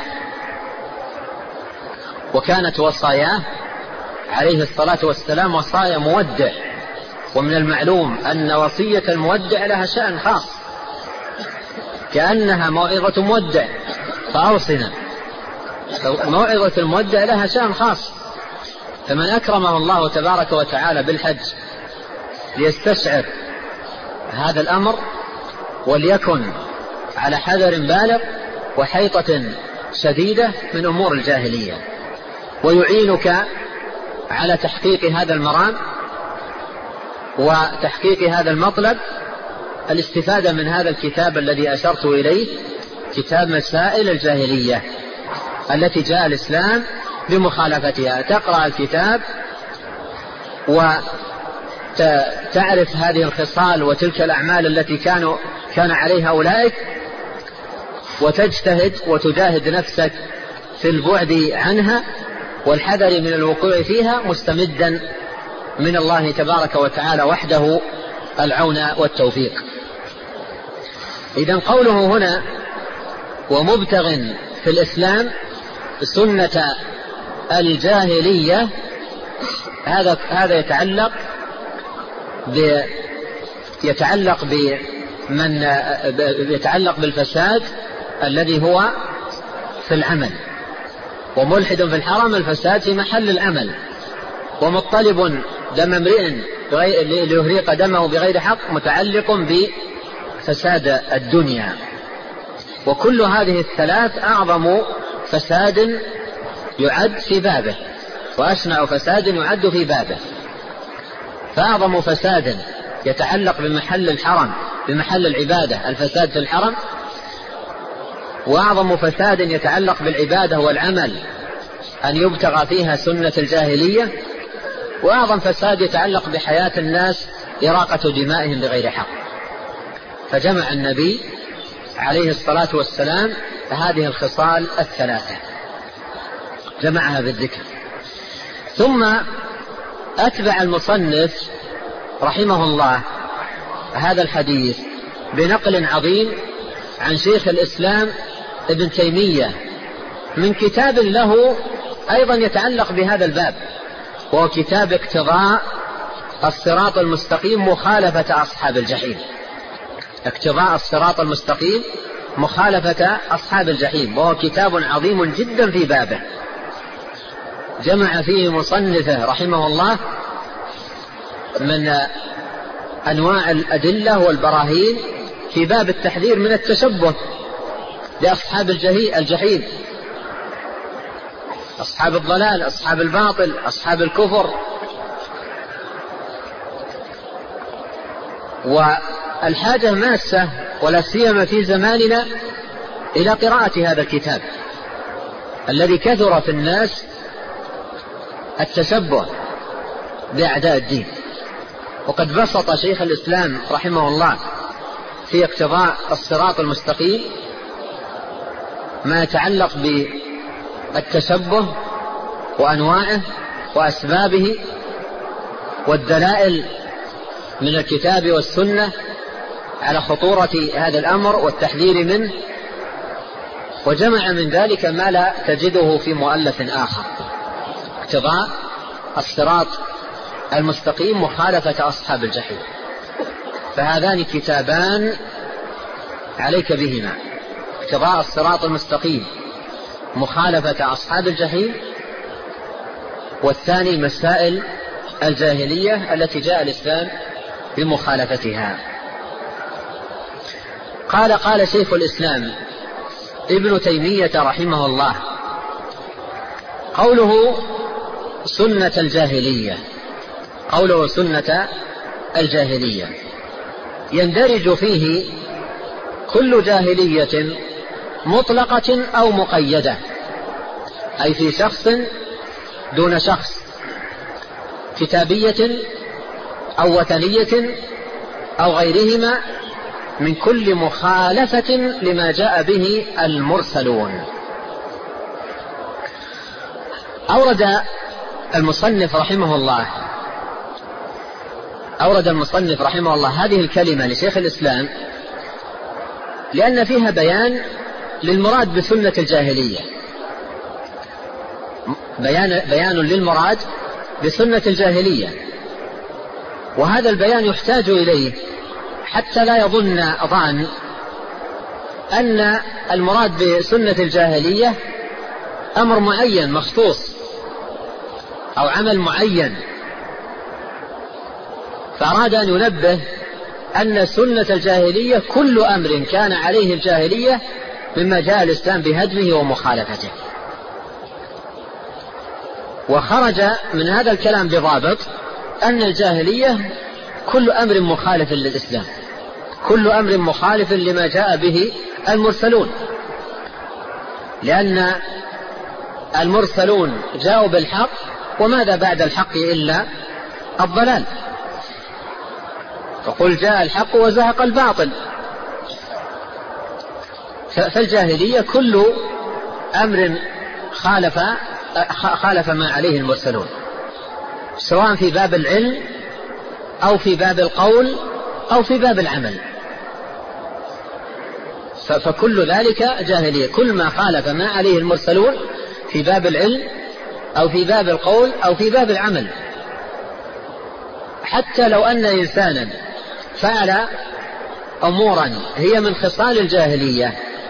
وكانت وصاياه عليه الصلاة والسلام وصايا مودع، ومن المعلوم أن وصية المودع لها شأن خاص كأنها موعظة مودع فأوصنا. موعظة المودع لها شأن خاص، فمن أكرمه الله تبارك وتعالى بالحج ليستشعر هذا الأمر وليكن على حذر بالغ وحيطة شديدة من أمور الجاهلية، ويعينك على تحقيق هذا المرام وتحقيق هذا المطلب الاستفادة من هذا الكتاب الذي أشرت إليه، كتاب مسائل الجاهلية التي جاء الإسلام بمخالفتها. تقرأ الكتاب وتعرف هذه الخصال وتلك الأعمال التي كانوا كان عليها أولئك، وتجتهد وتجاهد نفسك في البعد عنها والحذر من الوقوع فيها، مستمدا من الله تبارك وتعالى وحده العون والتوفيق. إذن قوله هنا ومبتغ في الإسلام سنة الجاهلية، هذا هذا يتعلق ب يتعلق بمن يتعلق بالفساد الذي هو في العمل، وملحد في الحرم الفساد في محل العمل، ومطلب دم امرئ ليهريق دمه بغير حق متعلق بفساد الدنيا. وكل هذه الثلاث أعظم فساد يعد في بابه وأشنع فساد يعد في بابه. فأعظم فساد يتعلق بمحل الحرم بمحل العبادة الفساد في الحرم، وأعظم فساد يتعلق بالعبادة والعمل أن يبتغى فيها سنة الجاهلية، وأعظم فساد يتعلق بحياة الناس إراقة دمائهم بغير حق. فجمع النبي عليه الصلاة والسلام هذه الخصال الثلاثة، جمعها بالذكر. ثم أتبع المصنف رحمه الله هذا الحديث بنقل عظيم عن شيخ الإسلام ابن تيمية من كتاب له أيضا يتعلق بهذا الباب، وهو كتاب اقتضاء الصراط المستقيم مخالفة أصحاب الجحيم. اقتضاء الصراط المستقيم مخالفة أصحاب الجحيم، وهو كتاب عظيم جدا في بابه، جمع فيه مصنفه رحمه الله من أنواع الأدلة والبراهين في باب التحذير من التشبه بأصحاب الجحيم. أصحاب الضلال، أصحاب الباطل، أصحاب الكفر. والحاجة ماسة ولا سيما في زماننا إلى قراءة هذا الكتاب الذي كثر في الناس التشبه بأعداء الدين. وقد بسط شيخ الإسلام رحمه الله في اقتضاء الصراط المستقيم ما يتعلق بالتشبه وأنواعه وأسبابه والدلائل من الكتاب والسنة على خطورة هذا الأمر والتحذير منه، وجمع من ذلك ما لا تجده في مؤلف آخر: اقتضاء الصراط المستقيم، مخالفة أصحاب الجحيم. فهذان كتابان عليك بهما: اقتضاء الصراط المستقيم، مخالفة أصحاب الجحيم، والثاني مسائل الجاهلية التي جاء الإسلام بمخالفتها. قال قال شيخ الإسلام ابن تيمية رحمه الله: قوله سنة الجاهلية، قوله سنة الجاهلية يندرج فيه كل جاهلية مطلقة أو مقيدة، أي في شخص دون شخص، كتابية أو وثنية أو غيرهما، من كل مخالفة لما جاء به المرسلون. أورد المصنف رحمه الله أورد المصنف رحمه الله هذه الكلمة لشيخ الإسلام لأن فيها بيان للمراد بسنة الجاهلية، بيان, بيان للمراد بسنة الجاهلية، وهذا البيان يحتاج إليه حتى لا يظن ظان أن المراد بسنة الجاهلية أمر معين مخصوص أو عمل معين. فأراد أن ينبه أن سنة الجاهلية كل أمر كان عليه الجاهلية مما جاء الإسلام بهدمه ومخالفته. وخرج من هذا الكلام بضابط أن الجاهلية كل أمر مخالف للإسلام، كل أمر مخالف لما جاء به المرسلون، لأن المرسلون جاءوا بالحق، وماذا بعد الحق إلا الضلال؟ فقل جاء الحق وزهق الباطل. فالجاهلية كل أمر خالف خالف ما عليه المرسلون، سواء في باب العلم أو في باب القول أو في باب العمل، فكل ذلك جاهلية، كل ما خالف ما عليه المرسلون في باب العلم أو في باب القول أو في باب العمل. حتى لو أن إنسانا فعل أمورا هي من خصال الجاهلية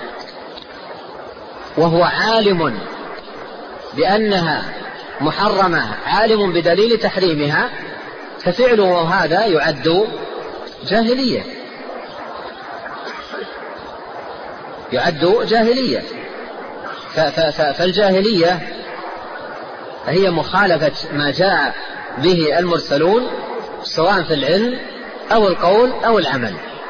وهو عالم بأنها محرمة، عالم بدليل تحريمها، ففعله هذا يعد جاهلية، يعد جاهلية. فالجاهلية هي مخالفة ما جاء به المرسلون سواء في العلم أو القول أو العمل.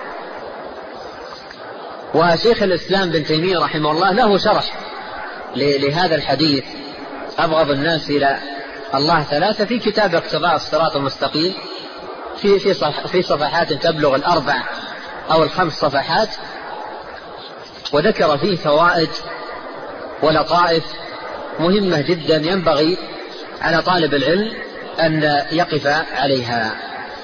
وشيخ الإسلام بن تيمية رحمه الله له شرح لهذا الحديث: أبغض الناس إلى الله ثلاثة، في كتاب اقتضاء الصراط المستقيم، في في في صفحات تبلغ الأربع أو الخمس صفحات، وذكر فيه فوائد ولطائف مهمة جدا ينبغي على طالب العلم أن يقف عليها.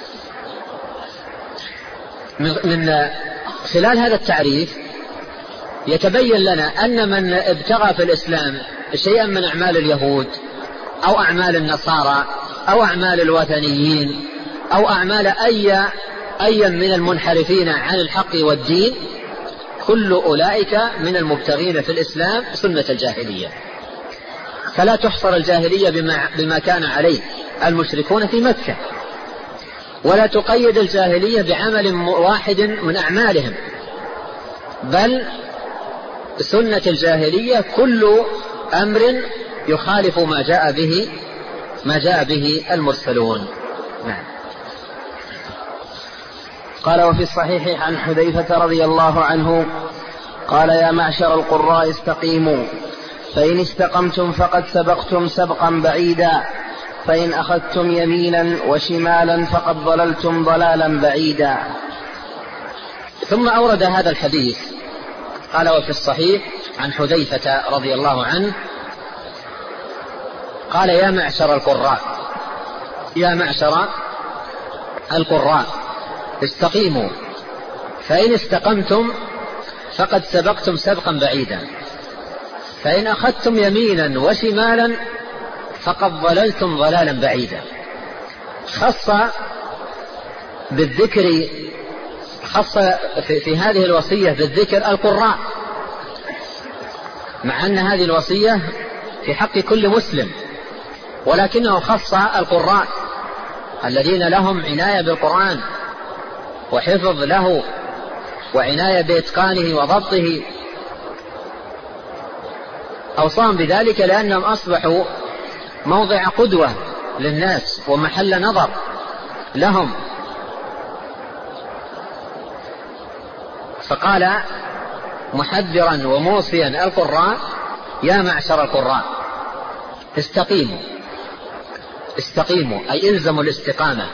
من خلال هذا التعريف يتبين لنا أن من ابتغى في الإسلام شيئا من أعمال اليهود أو أعمال النصارى أو أعمال الوثنيين أو أعمال أي أي من المنحرفين عن الحق والدين، كل أولئك من المبتغين في الإسلام سنة الجاهلية. فلا تحصر الجاهلية بما, بما كان عليه المشركون في مكة، ولا تقيد الجاهلية بعمل واحد من أعمالهم، بل سنة الجاهلية كل أمر يخالف ما جاء به ما جاء به المرسلون. نعم. قال: وفي الصحيح عن حذيفة رضي الله عنه قال: يا معشر القراء استقيموا، فإن استقمتم فقد سبقتم سبقا بعيدا، فإن أخذتم يمينا وشمالا فقد ضللتم ضلالا بعيدا. ثم أورد هذا الحديث قال: وفي الصحيح عن حذيفة رضي الله عنه قال: يا معشر القراء يا معشر القراء استقيموا، فإن استقمتم فقد سبقتم سبقا بعيدا، فإن أخذتم يمينا وشمالا فقد ضللتم ضلالا بعيدا. خص بالذكر خص في, في هذه الوصية بالذكر القراء، مع أن هذه الوصية في حق كل مسلم، ولكنه خص القراء الذين لهم عناية بالقرآن وحفظ له وعناية بإتقانه وضبطه. أوصاهم بذلك لأنهم أصبحوا موضع قدوة للناس ومحل نظر لهم. فقال محذرا وموصيا القراء: يا معشر القراء استقيموا. استقيموا أي إلزموا الاستقامة،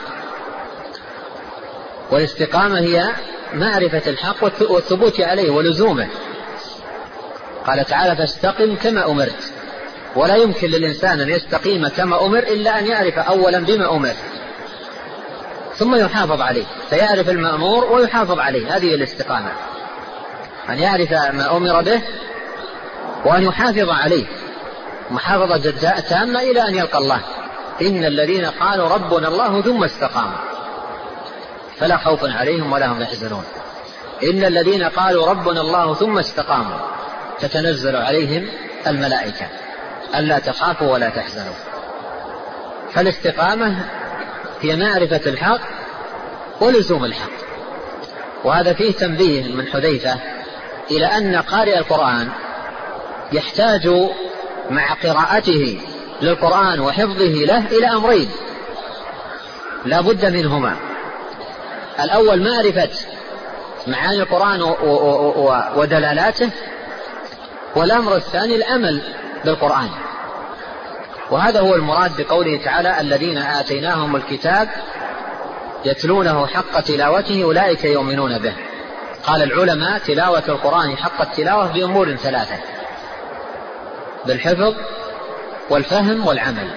والاستقامة هي معرفة الحق والثبوت عليه ولزومه. قال تعالى: فاستقم كما أمرت. ولا يمكن للإنسان أن يستقيم كما أمر إلا أن يعرف أولا بما أمر ثم يحافظ عليه، فيعرف المأمور ويحافظ عليه. هذه الاستقامة، أن يعرف ما أمر به وأن يحافظ عليه محافظة تامة إلى أن يلقى الله. إن الذين قالوا ربنا الله ثم استقاموا فلا خوف عليهم ولا هم يحزنون. إن الذين قالوا ربنا الله ثم استقاموا تتنزل عليهم الملائكة ألا تخافوا ولا تحزنوا. فالاستقامة هي معرفة الحق ولزوم الحق. وهذا فيه تنبيه من حذيفة إلى أن قارئ القرآن يحتاج مع قراءته للقرآن وحفظه له إلى أمرين لا بد منهما: الأول معرفة معاني القرآن ودلالاته، والأمر الثاني العمل بالقرآن. وهذا هو المراد بقوله تعالى: الذين آتيناهم الكتاب يتلونه حق تلاوته أولئك يؤمنون به. قال العلماء: تلاوة القرآن حق التلاوة بأمور ثلاثة: بالحفظ والفهم والعمل.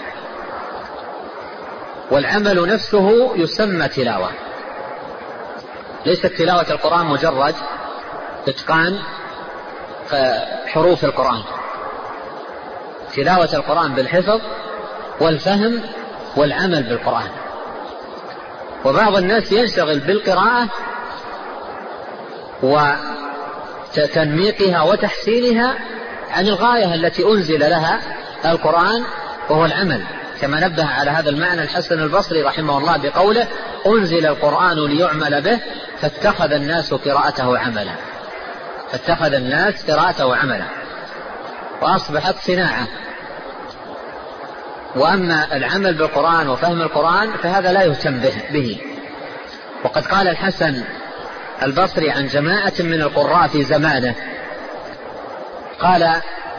والعمل نفسه يسمى تلاوة. ليست تلاوة القرآن مجرد إتقان حروف القرآن، تلاوة القرآن بالحفظ والفهم والعمل بالقرآن. وبعض الناس ينشغل بالقراءة وتنميقها وتحسينها عن الغاية التي أنزل لها القرآن، وهو العمل، كما نبه على هذا المعنى الحسن البصري رحمه الله بقوله: أنزل القرآن ليعمل به فاتخذ الناس قراءته عملا. فاتخذ الناس قراءته عملا وأصبحت صناعة. وأما العمل بالقرآن وفهم القرآن فهذا لا يهتم به. وقد قال الحسن البصري عن جماعة من القراء في زمانه، قال: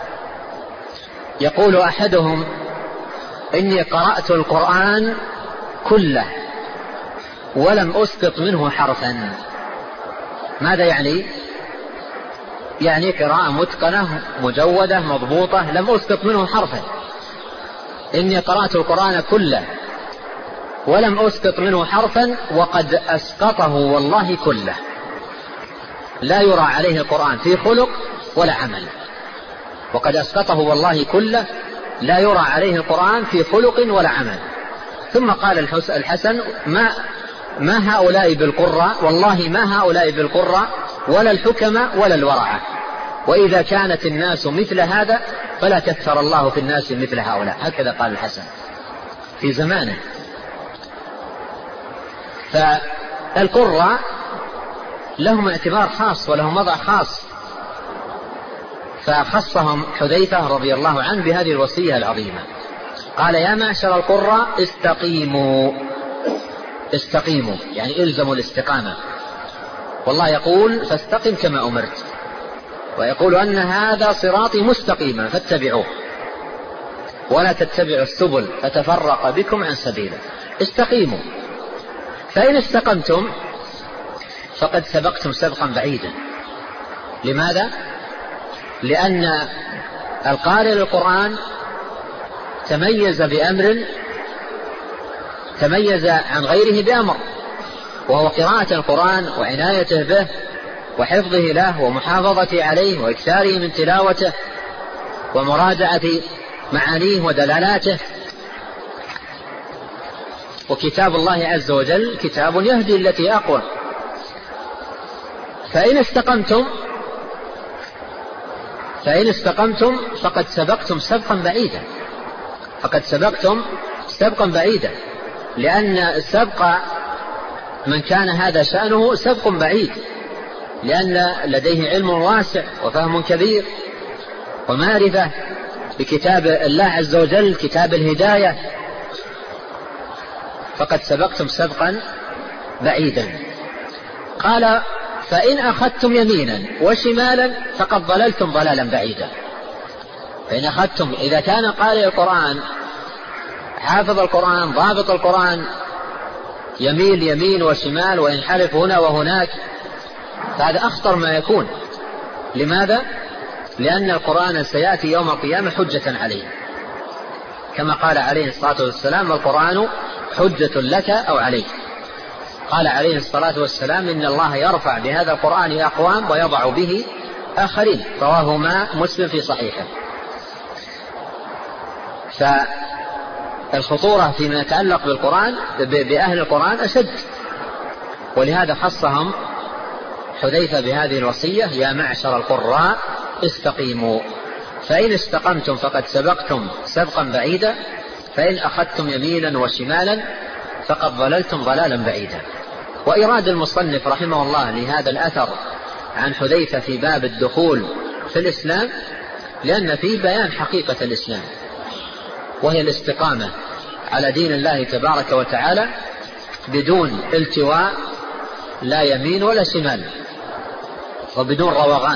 يقول أحدهم: إني قرأت القرآن كله ولم أسقط منه حرفا. ماذا يعني؟ يعني قراءة متقنة مجودة مضبوطة لم أسقط منه حرفا. إني قرأت القرآن كله ولم أسقط منه حرفا وقد أسقطه والله كله. لا يرى عليه القرآن في خلق ولا عمل. وقد أسقطه والله كله، لا يرى عليه القرآن في خلق ولا عمل. ثم قال الحسن: ما ما هؤلاء بالقراء، والله ما هؤلاء بالقراء ولا الحكمة ولا الورعة. وإذا كانت الناس مثل هذا فلا كثر الله في الناس مثل هؤلاء. هكذا قال الحسن في زمانه. فالقراء لهم اعتبار خاص ولهم وضع خاص فخصهم حذيفة رضي الله عنه بهذه الوصية العظيمة. قال يا معشر القراء استقيموا. استقيموا يعني الزموا الاستقامة. والله يقول فاستقم كما أمرت، ويقول أن هذا صراطي مستقيما فاتبعوه ولا تتبعوا السبل فتفرق بكم عن سبيله. استقيموا، فإن استقمتم فقد سبقتم سبقا بعيدا. لماذا؟ لأن القارئ للقرآن تميز بأمر، تميز عن غيره بأمر، وهو قراءة القرآن وعنايته به وحفظه له ومحافظة عليه وإكثاره من تلاوته ومراجعة معانيه ودلالاته. وكتاب الله عز وجل كتاب يهدي التي أقوى. فإن استقمتم فإن استقمتم فقد سبقتم سبقا بعيدا، فقد سبقتم سبقا بعيدا، لأن سبق من كان هذا شأنه سبق بعيد، لأن لديه علم واسع وفهم كبير ومعرفة بكتاب الله عز وجل كتاب الهداية، فقد سبقتم سبقا بعيدا. قال فإن أخذتم يمينا وشمالا فقد ضللتم ضلالا بعيدا. فإن أخذتم، إذا كان قارئ القرآن حافظ القرآن ضابط القرآن يميل يمين وشمال وينحرف هنا وهناك، فهذا أخطر ما يكون. لماذا؟ لأن القرآن سيأتي يوم القيامة حجة عليه، كما قال عليه الصلاة والسلام القرآن حجة لك أو عليك. قال عليه الصلاة والسلام إن الله يرفع بهذا القرآن أقوام ويضع به آخرين، رواهما مسلم في صحيحه. فالخطورة فيما يتعلق بالقرآن بأهل القرآن أشد، ولهذا خصهم حذيفة بهذه الوصية يا معشر القراء استقيموا، فإن استقمتم فقد سبقتم سبقا بعيدا، فإن أخذتم يمينا وشمالا فقد ضللتم ضلالا بعيدا. وإراد المصنف رحمه الله لهذا الأثر عن حذيفة في باب الدخول في الإسلام لأن فيه بيان حقيقة الإسلام، وهي الاستقامة على دين الله تبارك وتعالى بدون التواء، لا يمين ولا شمال، وبدون روغان.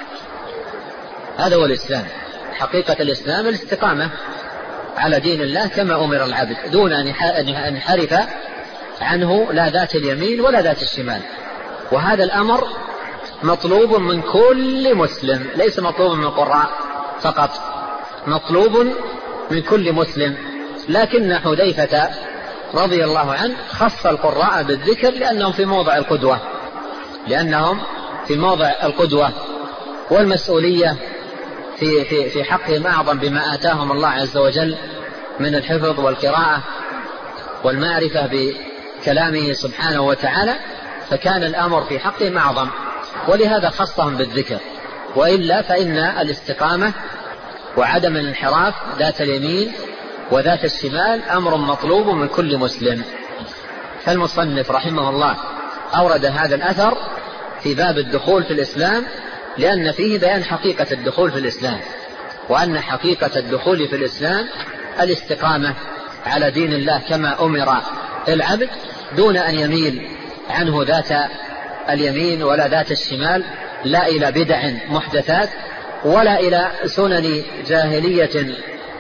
هذا هو الإسلام. حقيقة الإسلام الاستقامة على دين الله كما أمر العبد دون أن ينحرف عنه لا ذات اليمين ولا ذات الشمال. وهذا الأمر مطلوب من كل مسلم، ليس مطلوب من القراء فقط، مطلوب من كل مسلم. لكن حذيفة رضي الله عنه خص القراء بالذكر لأنهم في موضع القدوة، لأنهم في موضع القدوة والمسؤولية في, في, في حقهم أعظم بما آتاهم الله عز وجل من الحفظ والقراءة والمعرفة بكلامه سبحانه وتعالى، فكان الأمر في حقهم أعظم، ولهذا خصهم بالذكر. وإلا فإن الاستقامة وعدم الانحراف ذات اليمين وذات الشمال أمر مطلوب من كل مسلم. فالمصنف رحمه الله أورد هذا الأثر في باب الدخول في الإسلام لأن فيه بيان حقيقة الدخول في الإسلام، وأن حقيقة الدخول في الإسلام الاستقامة على دين الله كما أمر العبد دون أن يميل عنه ذات اليمين ولا ذات الشمال، لا إلى بدع محدثات ولا إلى سنن جاهلية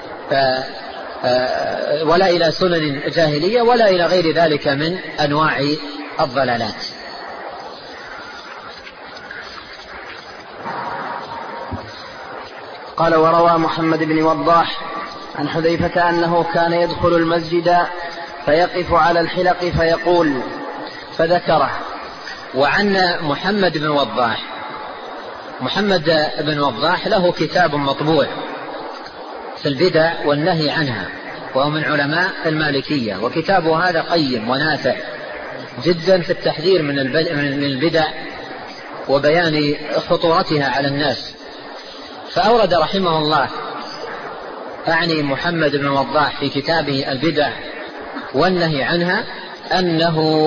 ولا إلى سنن جاهلية ولا إلى غير ذلك من أنواع الضلالات. قال وروى محمد بن وضاح عن حذيفة أنه كان يدخل المسجد فيقف على الحلق فيقول فذكره. وعن محمد بن وضاح، محمد بن وضاح له كتاب مطبوع في البدع والنهي عنها، وهو من علماء المالكية، وكتابه هذا قيم ونافع جدا في التحذير من البدع وبيان خطورتها على الناس. فأورد رحمه الله أعني محمد بن وضاح في كتابه البدع والنهي عنها أنه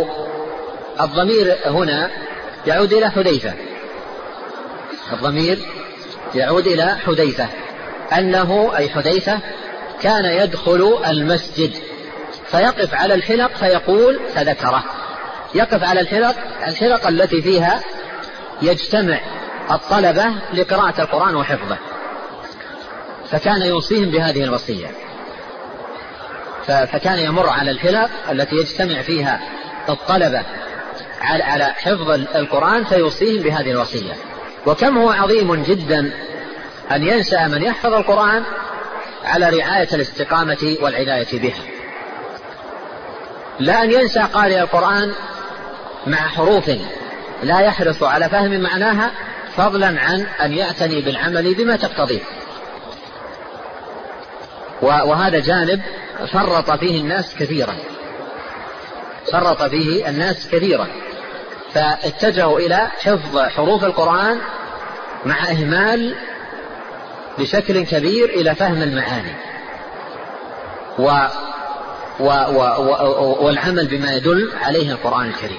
الضمير هنا يعود إلى حذيفة، الضمير يعود إلى حذيفة أنه أي حذيفة كان يدخل المسجد فيقف على الحلق فيقول فذكره، يقف على الحلق الحلق التي فيها يجتمع الطلبة لقراءة القرآن وحفظه، فكان يوصيهم بهذه الوصية. فكان يمر على الحلق التي يجتمع فيها الطلبة على حفظ القرآن فيوصيهم بهذه الوصية. وكم هو عظيم جدا أن ينشأ من يحفظ القرآن على رعاية الاستقامة والعناية بها، لا أن ينشأ قارئ القرآن مع حروف لا يحرص على فهم معناها فضلا عن أن يعتني بالعمل بما تقتضيه. وهذا جانب فرط فيه الناس كثيرا فرط فيه الناس كثيرا فاتجهوا إلى حفظ حروف القرآن مع إهمال بشكل كبير إلى فهم المعاني و و و والعمل بما يدل عليه القرآن الكريم.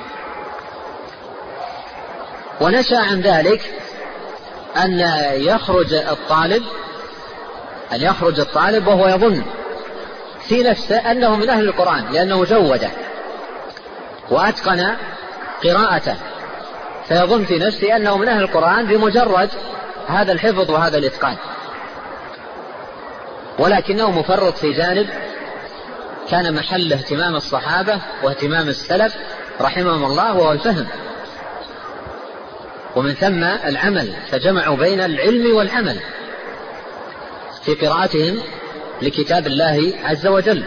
ونشأ عن ذلك أن يخرج الطالب أن يخرج الطالب وهو يظن في نفسه أنه من أهل القرآن لأنه جوده وأتقن قراءته، فيظن في نفسه أنه من أهل القرآن بمجرد هذا الحفظ وهذا الإتقان، ولكنه مفرط في جانب كان محل اهتمام الصحابة واهتمام السلف رحمهم الله وهو الفهم، ومن ثم العمل، فجمعوا بين العلم والعمل في قراءتهم لكتاب الله عز وجل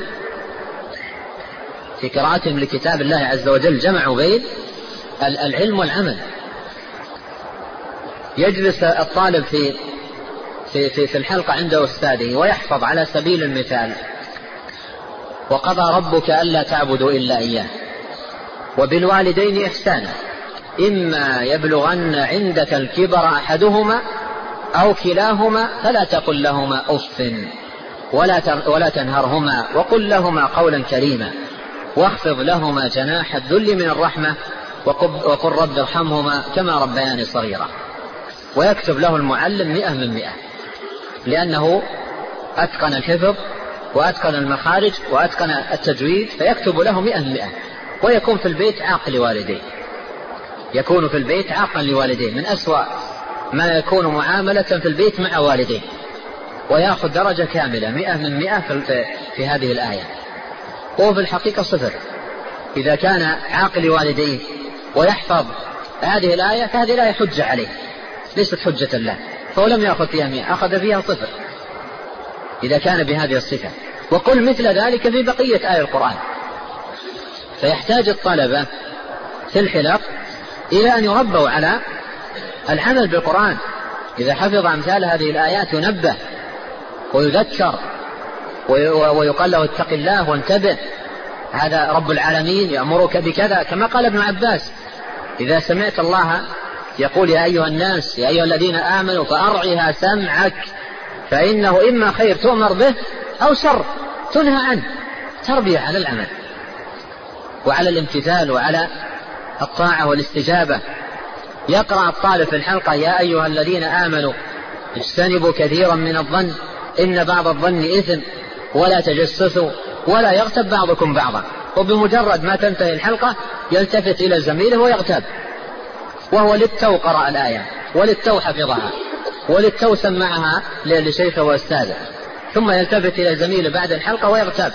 في قراءتهم لكتاب الله عز وجل جمعوا بين العلم والعمل. يجلس الطالب في في في, في الحلقة عند أستاذه ويحفظ على سبيل المثال: وقضى ربك ألا تعبدوا إلا إياه وبالوالدين إحسانا إما يبلغن عندك الكبر أحدهما أو كلاهما فلا تقل لهما أف ولا ولا تنهرهما وقل لهما قولا كريما واخفض لهما جناح الذل من الرحمة وقل رب ارحمهما كما ربياني صغيرا. ويكتب له المعلم مئة من مئة لأنه أتقن الحفظ وأتقن المخارج وأتقن التجويد، فيكتب له مئة من مئة. ويكون في البيت عاق لوالديه يكون في البيت عاقا لوالديه من أسوأ ما يكون معاملة في البيت مع والديه، ويأخذ درجة كاملة مئة من مئة في هذه الآية. وهو في الحقيقة صفر. إذا كان عاق لوالديه ويحفظ هذه الآية فهذه الآية حجة عليه ليست حجة له، فهو لم يأخذ فيها مئة، أخذ فيها صفر إذا كان بهذه الصفة. وقل مثل ذلك في بقية آية القرآن. فيحتاج الطلبة في الحلق إلى أن يربوا على العمل بالقرآن. إذا حفظ أمثال هذه الآيات ينبه ويذكر ويقال له اتق الله وانتبه، هذا رب العالمين يأمرك بكذا، كما قال ابن عباس: إذا سمعت الله يقول يا أيها الناس يا أيها الذين آمنوا فأرعها سمعك فإنه إما خير تؤمر به أو شر تنهى عنه. تربية على العمل وعلى الامتثال وعلى الطاعة والاستجابة. يقرأ الطالب في الحلقة: يا أيها الذين آمنوا اجتنبوا كثيرا من الظن إن بعض الظن إثم ولا تجسسوا ولا يغتب بعضكم بعضا. وبمجرد ما تنتهي الحلقة يلتفت إلى زميله ويغتاب، وهو للتو قرأ الآية وللتو حفظها وللتو سمعها لشيخه وأستاذه، ثم يلتفت إلى زميله بعد الحلقة ويغتاب.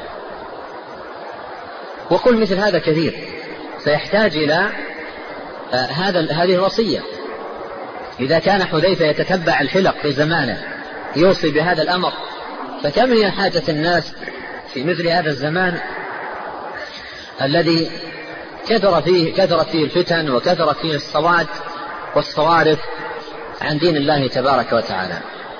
وكل مثل هذا كثير، سيحتاج إلى هذا هذه الوصية. إذا كان حذيفة يتتبع الحلق في زمانه يوصي بهذا الأمر، فكم هي حاجة الناس في مثل هذا الزمان الذي كثر فيه كثرت فيه الفتن وكثرت فيه الصواد والصوارف عن دين الله تبارك وتعالى.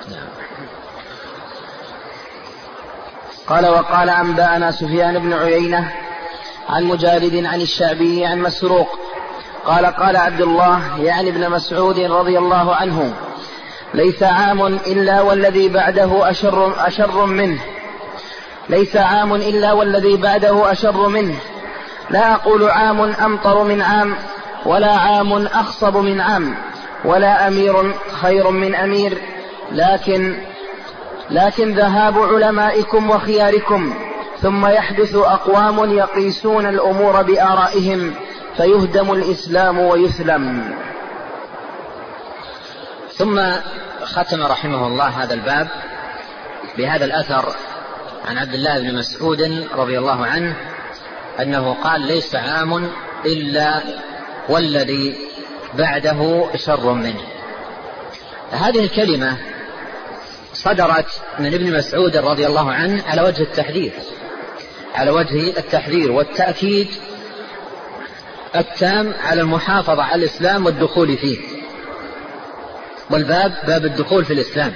قال: وقال أنبأنا سفيان بن عيينة عن مجالد عن الشعبي عن مسروق قال: قال عبد الله يعني ابن مسعود رضي الله عنه: ليس عام إلا والذي بعده أشر, أشر منه ليس عام إلا والذي بعده أشر منه. لا أقول عام أمطر من عام ولا عام أخصب من عام ولا أمير خير من أمير، لكن لكن ذهاب علمائكم وخياركم. ثم يحدث أقوام يقيسون الأمور بآرائهم فيهدم الإسلام ويسلم. ثم ختم رحمه الله هذا الباب بهذا الأثر عن عبد الله بن مسعود رضي الله عنه أنه قال: ليس عام إلا والذي بعده شر منه. هذه الكلمة صدرت من ابن مسعود رضي الله عنه على وجه التحذير على وجه التحذير والتأكيد التام على المحافظة على الإسلام والدخول فيه، والباب باب الدخول في الإسلام.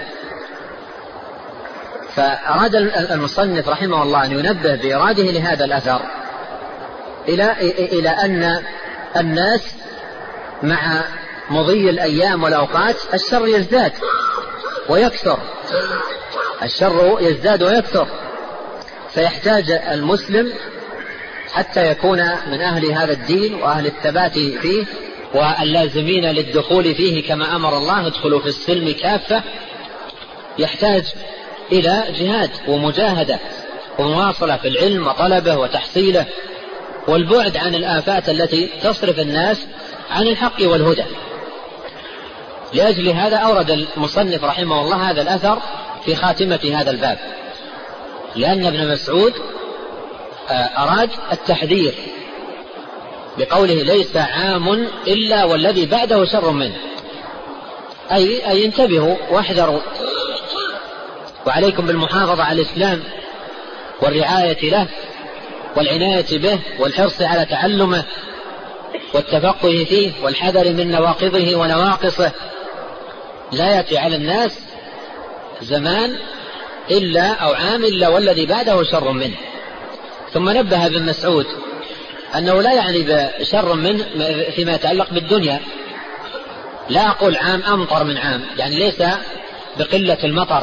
فأراد المصنف رحمه الله أن ينبه بإراده لهذا الأثر إلى إلى أن الناس مع مضي الأيام والأوقات الشر يزداد ويكثر الشر يزداد ويكثر فيحتاج المسلم حتى يكون من أهل هذا الدين وأهل الثبات فيه واللازمين للدخول فيه كما أمر الله: ادخلوا في السلم كافة. يحتاج إلى جهاد ومجاهدة ومواصلة في العلم وطلبه وتحصيله والبعد عن الآفات التي تصرف الناس عن الحق والهدى. لأجل هذا أورد المصنف رحمه الله هذا الأثر في خاتمة هذا الباب، لأن ابن مسعود أراد التحذير بقوله: ليس عام إلا والذي بعده شر منه، أي, أي انتبهوا واحذروا وعليكم بالمحافظة على الإسلام والرعاية له والعناية به والحرص على تعلمه والتفقه فيه والحذر من نواقضه ونواقصه. لا يأتي على الناس زمان إلا أو عام إلا والذي بعده شر منه. ثم نبه ابن مسعود أنه لا يعني بشر منه فيما يتعلق بالدنيا. لا أقول عام أمطر من عام، يعني ليس بقلة المطر،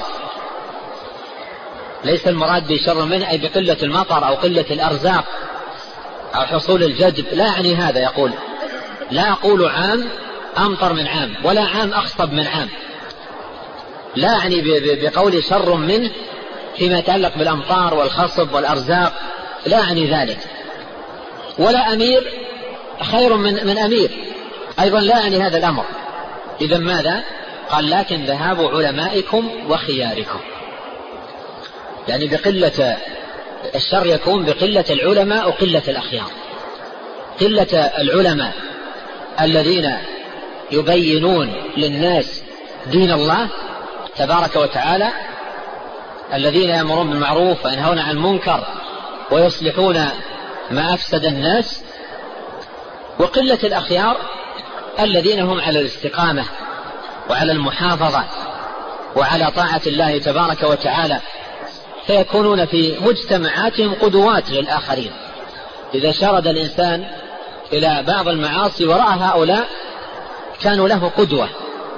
ليس المراد بشر منه أي بقلة المطر أو قلة الأرزاق أو حصول الجدب، لا يعني هذا. يقول: لا أقول عام أمطر من عام ولا عام أخصب من عام، لا يعني بقول شر منه فيما يتعلق بالأمطار والخصب والأرزاق، لا يعني ذلك. ولا أمير خير من, من أمير أيضا، لا يعني هذا الأمر. إذن ماذا؟ قال: لكن ذهاب علمائكم وخياركم، يعني بقلة الشر يكون بقلة العلماء وقلة الأخيار. قلة العلماء الذين يبينون للناس دين الله تبارك وتعالى، الذين يأمرون بالمعروف وينهون عن المنكر ويصلحون ما أفسد الناس. وقلة الأخيار الذين هم على الاستقامة وعلى المحافظة وعلى طاعة الله تبارك وتعالى، فيكونون في مجتمعاتهم قدوات للآخرين. إذا شرد الإنسان إلى بعض المعاصي ورأى هؤلاء كانوا له قدوة.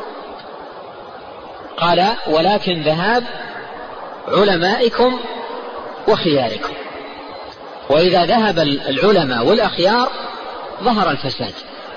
قال: ولكن ذهاب علمائكم وخياركم. وإذا ذهب العلماء والأخيار ظهر الفساد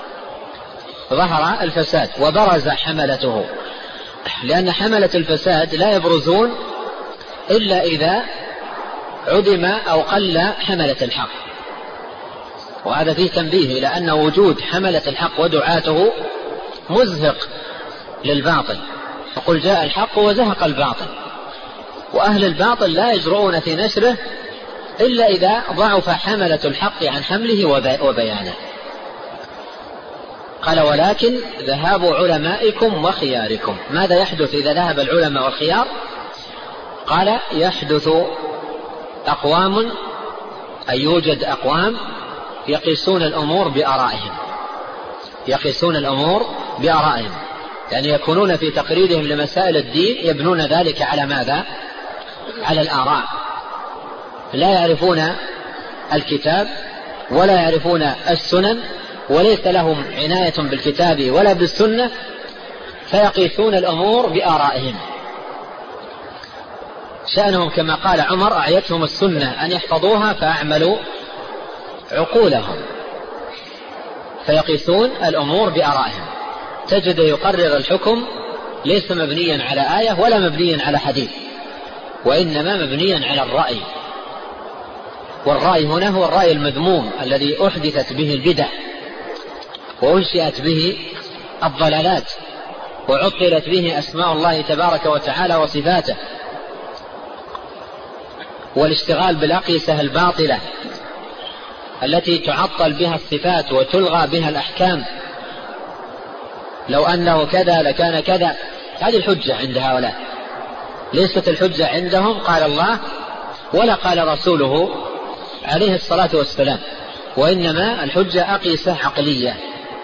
ظهر الفساد وبرز حملته، لأن حملة الفساد لا يبرزون إلا إذا عدم أو قل حملة الحق. وهذا فيه تنبيه إلى أن وجود حملة الحق ودعاته مزهق للباطل، فقل جاء الحق وزهق الباطل. وأهل الباطل لا يجرؤون في نشره إلا إذا ضعف حملة الحق عن حمله وبيانه. قال: ولكن ذهاب علمائكم وخياركم. ماذا يحدث إذا ذهب العلماء والخيار؟ قال: يحدث أقوام، أي يوجد أقوام يقيسون الأمور بآرائهم يقيسون الأمور بآرائهم يعني يكونون في تقريرهم لمسائل الدين يبنون ذلك على ماذا؟ على الآراء. لا يعرفون الكتاب ولا يعرفون السنن وليس لهم عناية بالكتاب ولا بالسنة، فيقيسون الأمور بآرائهم. شأنهم كما قال عمر: أعيتهم السنة أن يحفظوها فأعملوا عقولهم. فيقيسون الأمور بآرائهم. تجد يقرر الحكم ليس مبنيا على آية ولا مبنيا على حديث، وإنما مبنيا على الرأي. والرأي هنا هو الرأي المذموم الذي أحدثت به البدع وأنشئت به الضلالات وعطلت به أسماء الله تبارك وتعالى وصفاته، والاشتغال بالأقيسة الباطلة التي تعطل بها الصفات وتلغى بها الأحكام. لو أنه كذا لكان كذا، هذه الحجة عند هؤلاء. ليست الحجة عندهم قال الله ولا قال رسوله عليه الصلاة والسلام، وإنما الحجة أقيسة عقلية.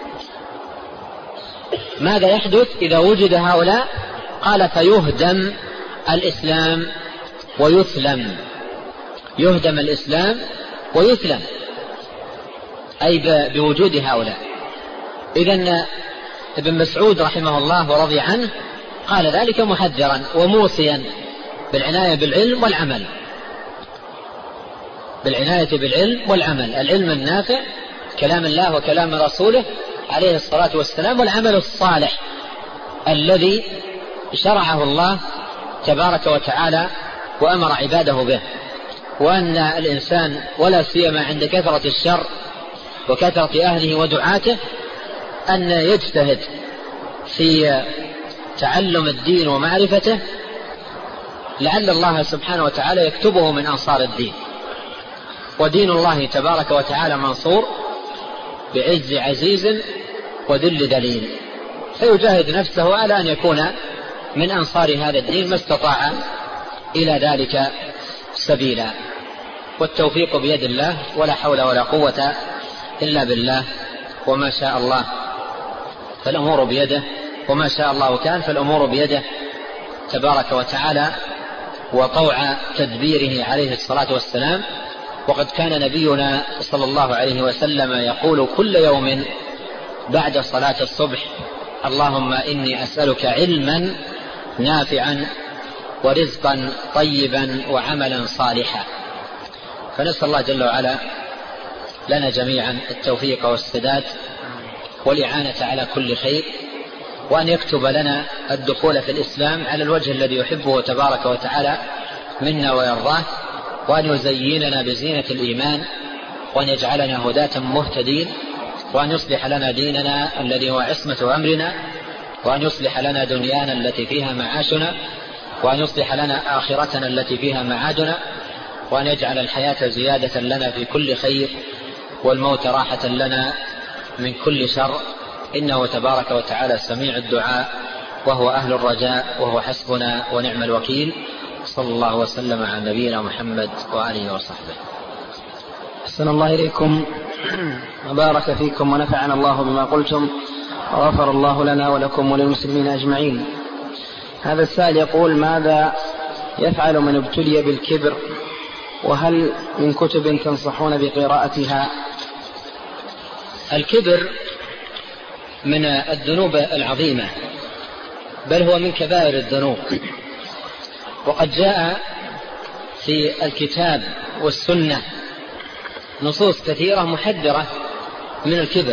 ماذا يحدث إذا وجد هؤلاء؟ قال فيهدم الإسلام ويثلم. يهدم الإسلام ويثلم أي بوجود هؤلاء. إذن ابن مسعود رحمه الله ورضي عنه قال ذلك محذرا وموصيا بالعناية بالعلم والعمل، بالعناية بالعلم والعمل، العلم النافع كلام الله وكلام رسوله عليه الصلاة والسلام، والعمل الصالح الذي شرعه الله تبارك وتعالى وأمر عباده به. وأن الإنسان ولا سيما عند كثرة الشر وكثرة أهله ودعاته أن يجتهد في تعلم الدين ومعرفته، لعل الله سبحانه وتعالى يكتبه من أنصار الدين. ودين الله تبارك وتعالى منصور بعز عزيز وذل ذليل، فيجاهد نفسه على أن يكون من أنصار هذا الدين ما استطاع إلى ذلك سبيلا. والتوفيق بيد الله ولا حول ولا قوة إلا بالله، وما شاء الله فالأمور بيده، وما شاء الله كان فالأمور بيده تبارك وتعالى وطوع تدبيره عليه الصلاة والسلام. وقد كان نبينا صلى الله عليه وسلم يقول كل يوم بعد صلاة الصبح اللهم إني أسألك علما نافعا ورزقا طيبا وعملا صالحا. فنسأل الله جل وعلا لنا جميعا التوفيق والسداد والإعانة على كل خير، وأن يكتب لنا الدخول في الإسلام على الوجه الذي يحبه تبارك وتعالى منا ويرضاه، وأن يزيننا بزينة الإيمان، وأن يجعلنا هداة مهتدين، وأن يصلح لنا ديننا الذي هو عصمة أمرنا، وأن يصلح لنا دنيانا التي فيها معاشنا، وأن يصلح لنا آخرتنا التي فيها معادنا، وأن يجعل الحياة زيادة لنا في كل خير والموت راحة لنا من كل شر، إنه تبارك وتعالى سميع الدعاء وهو أهل الرجاء وهو حسبنا ونعم الوكيل. صلى الله وسلم على نبينا محمد وآله وصحبه. أحسن الله إليكم وبارك فيكم ونفعنا الله بما قلتم وغفر الله لنا ولكم وللمسلمين أجمعين. هذا السائل يقول: ماذا يفعل من ابتلي بالكبر؟ وهل من كتب تنصحون بقراءتها؟ الكبر من الذنوب العظيمة، بل هو من كبائر الذنوب، وقد جاء في الكتاب والسنة نصوص كثيرة محذرة من الكبر.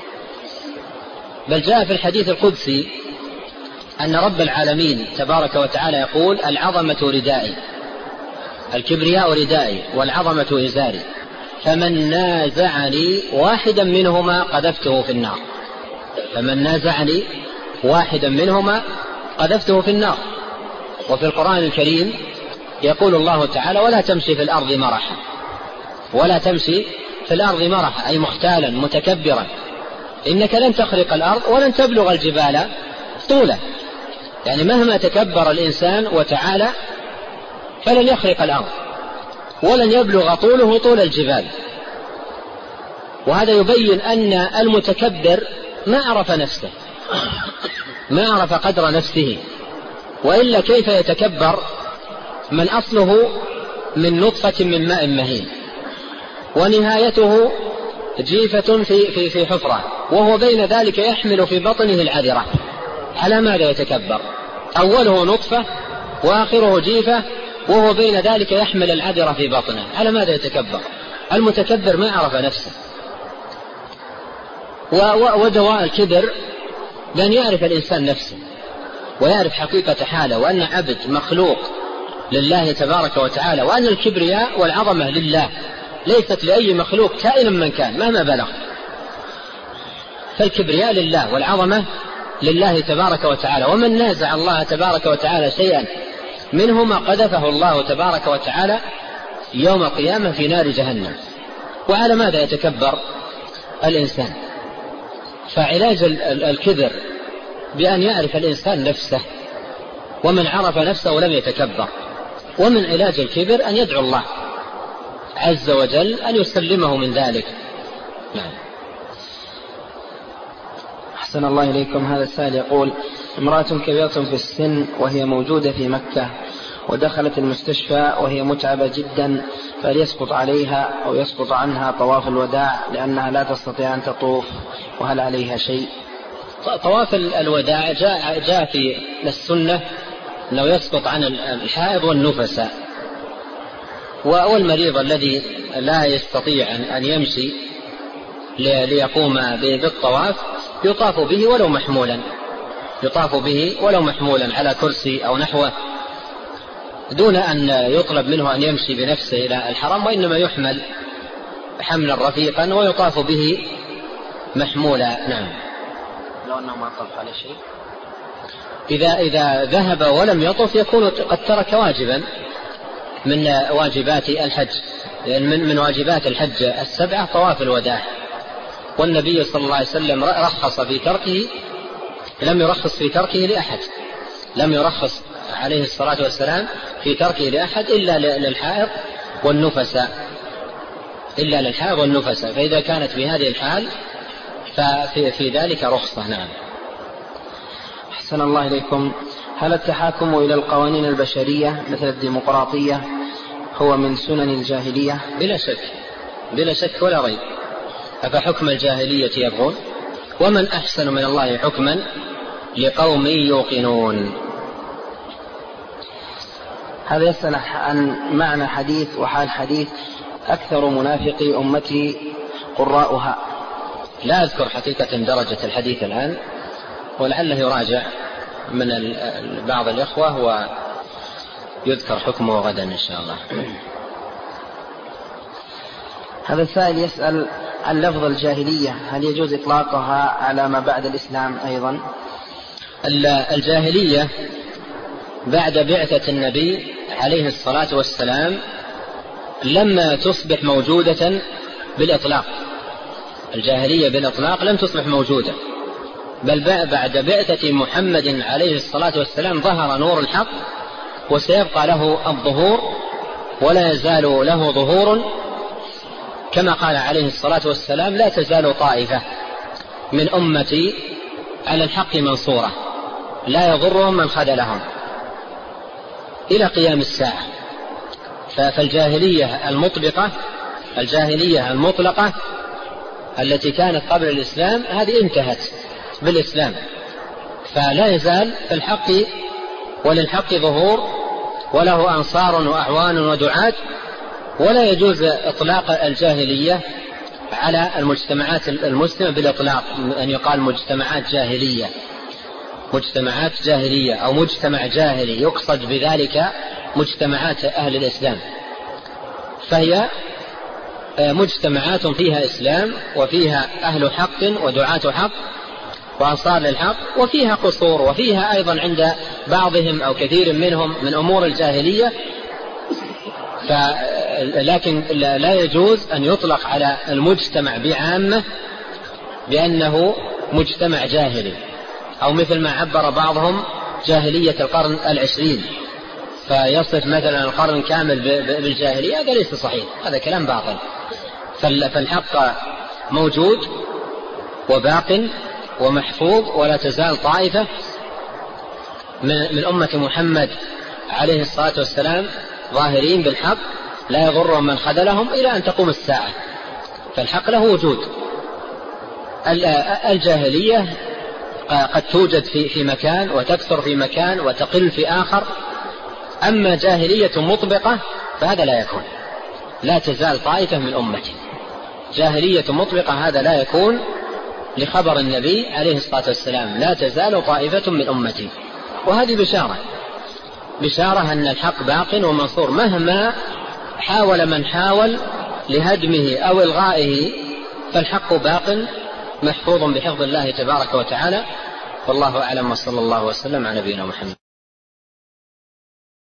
بل جاء في الحديث القدسي أن رب العالمين تبارك وتعالى يقول: العظمة ردائي، الكبرياء ردائي، والعظمة إزاري، فمن نازعني واحدا منهما قذفته في النار. فمن نازعني واحدا منهما قذفته في النار. وفي القرآن الكريم يقول الله تعالى: ولا تمشي في الأرض مرحا، ولا تمشي في الأرض مرحا، أي مختالا متكبرا، إنك لن تخرق الأرض ولن تبلغ الجبال طولا. يعني مهما تكبر الإنسان وتعالى فلن يخرق الأرض ولن يبلغ طوله طول الجبال. وهذا يبين أن المتكبر ما عرف نفسه، ما عرف قدر نفسه، وإلا كيف يتكبر من أصله من نطفة من ماء مهين ونهايته جيفة في, في, في حفرة، وهو بين ذلك يحمل في بطنه العذرة. على ماذا يتكبر؟ أوله نطفة وآخره جيفة، وهو بين ذلك يحمل العذرة في بطنه. على ماذا يتكبر؟ المتكبر ما عرف نفسه. ودواء الكبر بأن يعرف الإنسان نفسه، ويعرف حقيقة حاله وأن عبد مخلوق لله تبارك وتعالى، وأن الكبرياء والعظمة لله ليست لأي مخلوق كائنا من كان مهما بلغ، فالكبرياء لله والعظمة لله تبارك وتعالى، ومن نازع الله تبارك وتعالى شيئا منهما قذفه الله تبارك وتعالى يوم القيامة في نار جهنم. وعلى ماذا يتكبر الإنسان؟ فعلاج الكبر بأن يعرف الإنسان نفسه، ومن عرف نفسه لم يتكبر. ومن علاج الكبر أن يدعو الله عز وجل أن يسلمه من ذلك. نعم. أحسن الله إليكم. هذا السائل يقول: امرأة كبيرة في السن وهي موجودة في مكة ودخلت المستشفى وهي متعبة جدا، فهل يسقط عليها أو يسقط عنها طواف الوداع لأنها لا تستطيع أن تطوف، وهل عليها شيء؟ طواف الوداع جاء, جاء في السنة أنه يسقط عن الحائض والنفساء، والمريض الذي لا يستطيع أن يمشي ليقوم بالطواف يطاف به ولو محمولا، يطاف به ولو محمولا على كرسي أو نحوه، دون أن يطلب منه أن يمشي بنفسه إلى الحرم، وإنما يحمل حملا رفيقا ويطاف به محمولا. نعم. لو أنه ما طلب على شيء، إذا, إذا ذهب ولم يطف يكون قد ترك واجبا من واجبات الحج، من, من واجبات الحج السبعة طواف الوداع، والنبي صلى الله عليه وسلم رخص في تركه، لم يرخص في تركه لأحد، لم يرخص عليه الصلاة والسلام في تركه لأحد إلا للحائض والنفساء، إلا للحائض والنفساء، فإذا كانت في هذه الحال ففي في ذلك رخصة. نعم. أحسن الله إليكم. هل التحاكم إلى القوانين البشرية مثل الديمقراطية هو من سنن الجاهلية؟ بلا شك، بلا شك ولا ريب. أفحكم الجاهلية يبغون ومن أحسن من الله حكما لقوم يوقنون. هذا يسأل عن معنى حديث وحال حديث: أكثر منافقي أمتي قراؤها. لا أذكر حقيقة درجة الحديث الآن، ولعله يراجع من بعض الإخوة ويذكر حكمه غدا إن شاء الله. هذا السائل يسأل عن لفظ الجاهلية، هل يجوز إطلاقها على ما بعد الإسلام أيضا؟ الجاهلية بعد بعثة النبي عليه الصلاة والسلام لما تصبح موجودة بالإطلاق، الجاهلية بالإطلاق لم تصبح موجودة، بل بعد بعثة محمد عليه الصلاة والسلام ظهر نور الحق، وسيبقى له الظهور ولا يزال له ظهور، كما قال عليه الصلاة والسلام: لا تزال طائفة من أمتي على الحق منصورة لا يضرهم من خذلهم إلى قيام الساعة. فالجاهلية المطلقة، الجاهلية المطلقة التي كانت قبل الإسلام هذه انتهت بالإسلام، فلا يزال في الحق وللحق ظهور وله أنصار وأعوان ودعاة، ولا يجوز إطلاق الجاهلية على المجتمعات المسلمة بالإطلاق، أن يقال مجتمعات جاهلية، مجتمعات جاهلية أو مجتمع جاهلي، يقصد بذلك مجتمعات أهل الإسلام، فهي مجتمعات فيها إسلام وفيها أهل حق ودعاة حق وأنصار للحق، وفيها قصور، وفيها أيضا عند بعضهم أو كثير منهم من أمور الجاهلية، لكن لا يجوز أن يطلق على المجتمع بعامة بأنه مجتمع جاهلي، أو مثل ما عبر بعضهم جاهلية القرن العشرين، فيصف مثلا القرن كامل بالجاهلية، هذا ليس صحيح، هذا كلام باطل. فالحق موجود وباق ومحفوظ، ولا تزال طائفة من أمة محمد عليه الصلاة والسلام ظاهرين بالحق لا يضرهم من خذلهم إلى أن تقوم الساعة، فالحق له وجود. الجاهلية قد توجد في مكان وتكثر في مكان وتقل في آخر، أما جاهلية مطبقة فهذا لا يكون، لا تزال طائفة من أمتي. جاهلية مطبقة هذا لا يكون، لخبر النبي عليه الصلاة والسلام: لا تزال طائفة من أمتي. وهذه بشارة بشارة أن الحق باق ومنصور مهما حاول من حاول لهدمه أو إلغائه، فالحق باق محفوظ بحفظ الله تبارك وتعالى. والله أعلم، وصلى الله وسلم على نبينا محمد.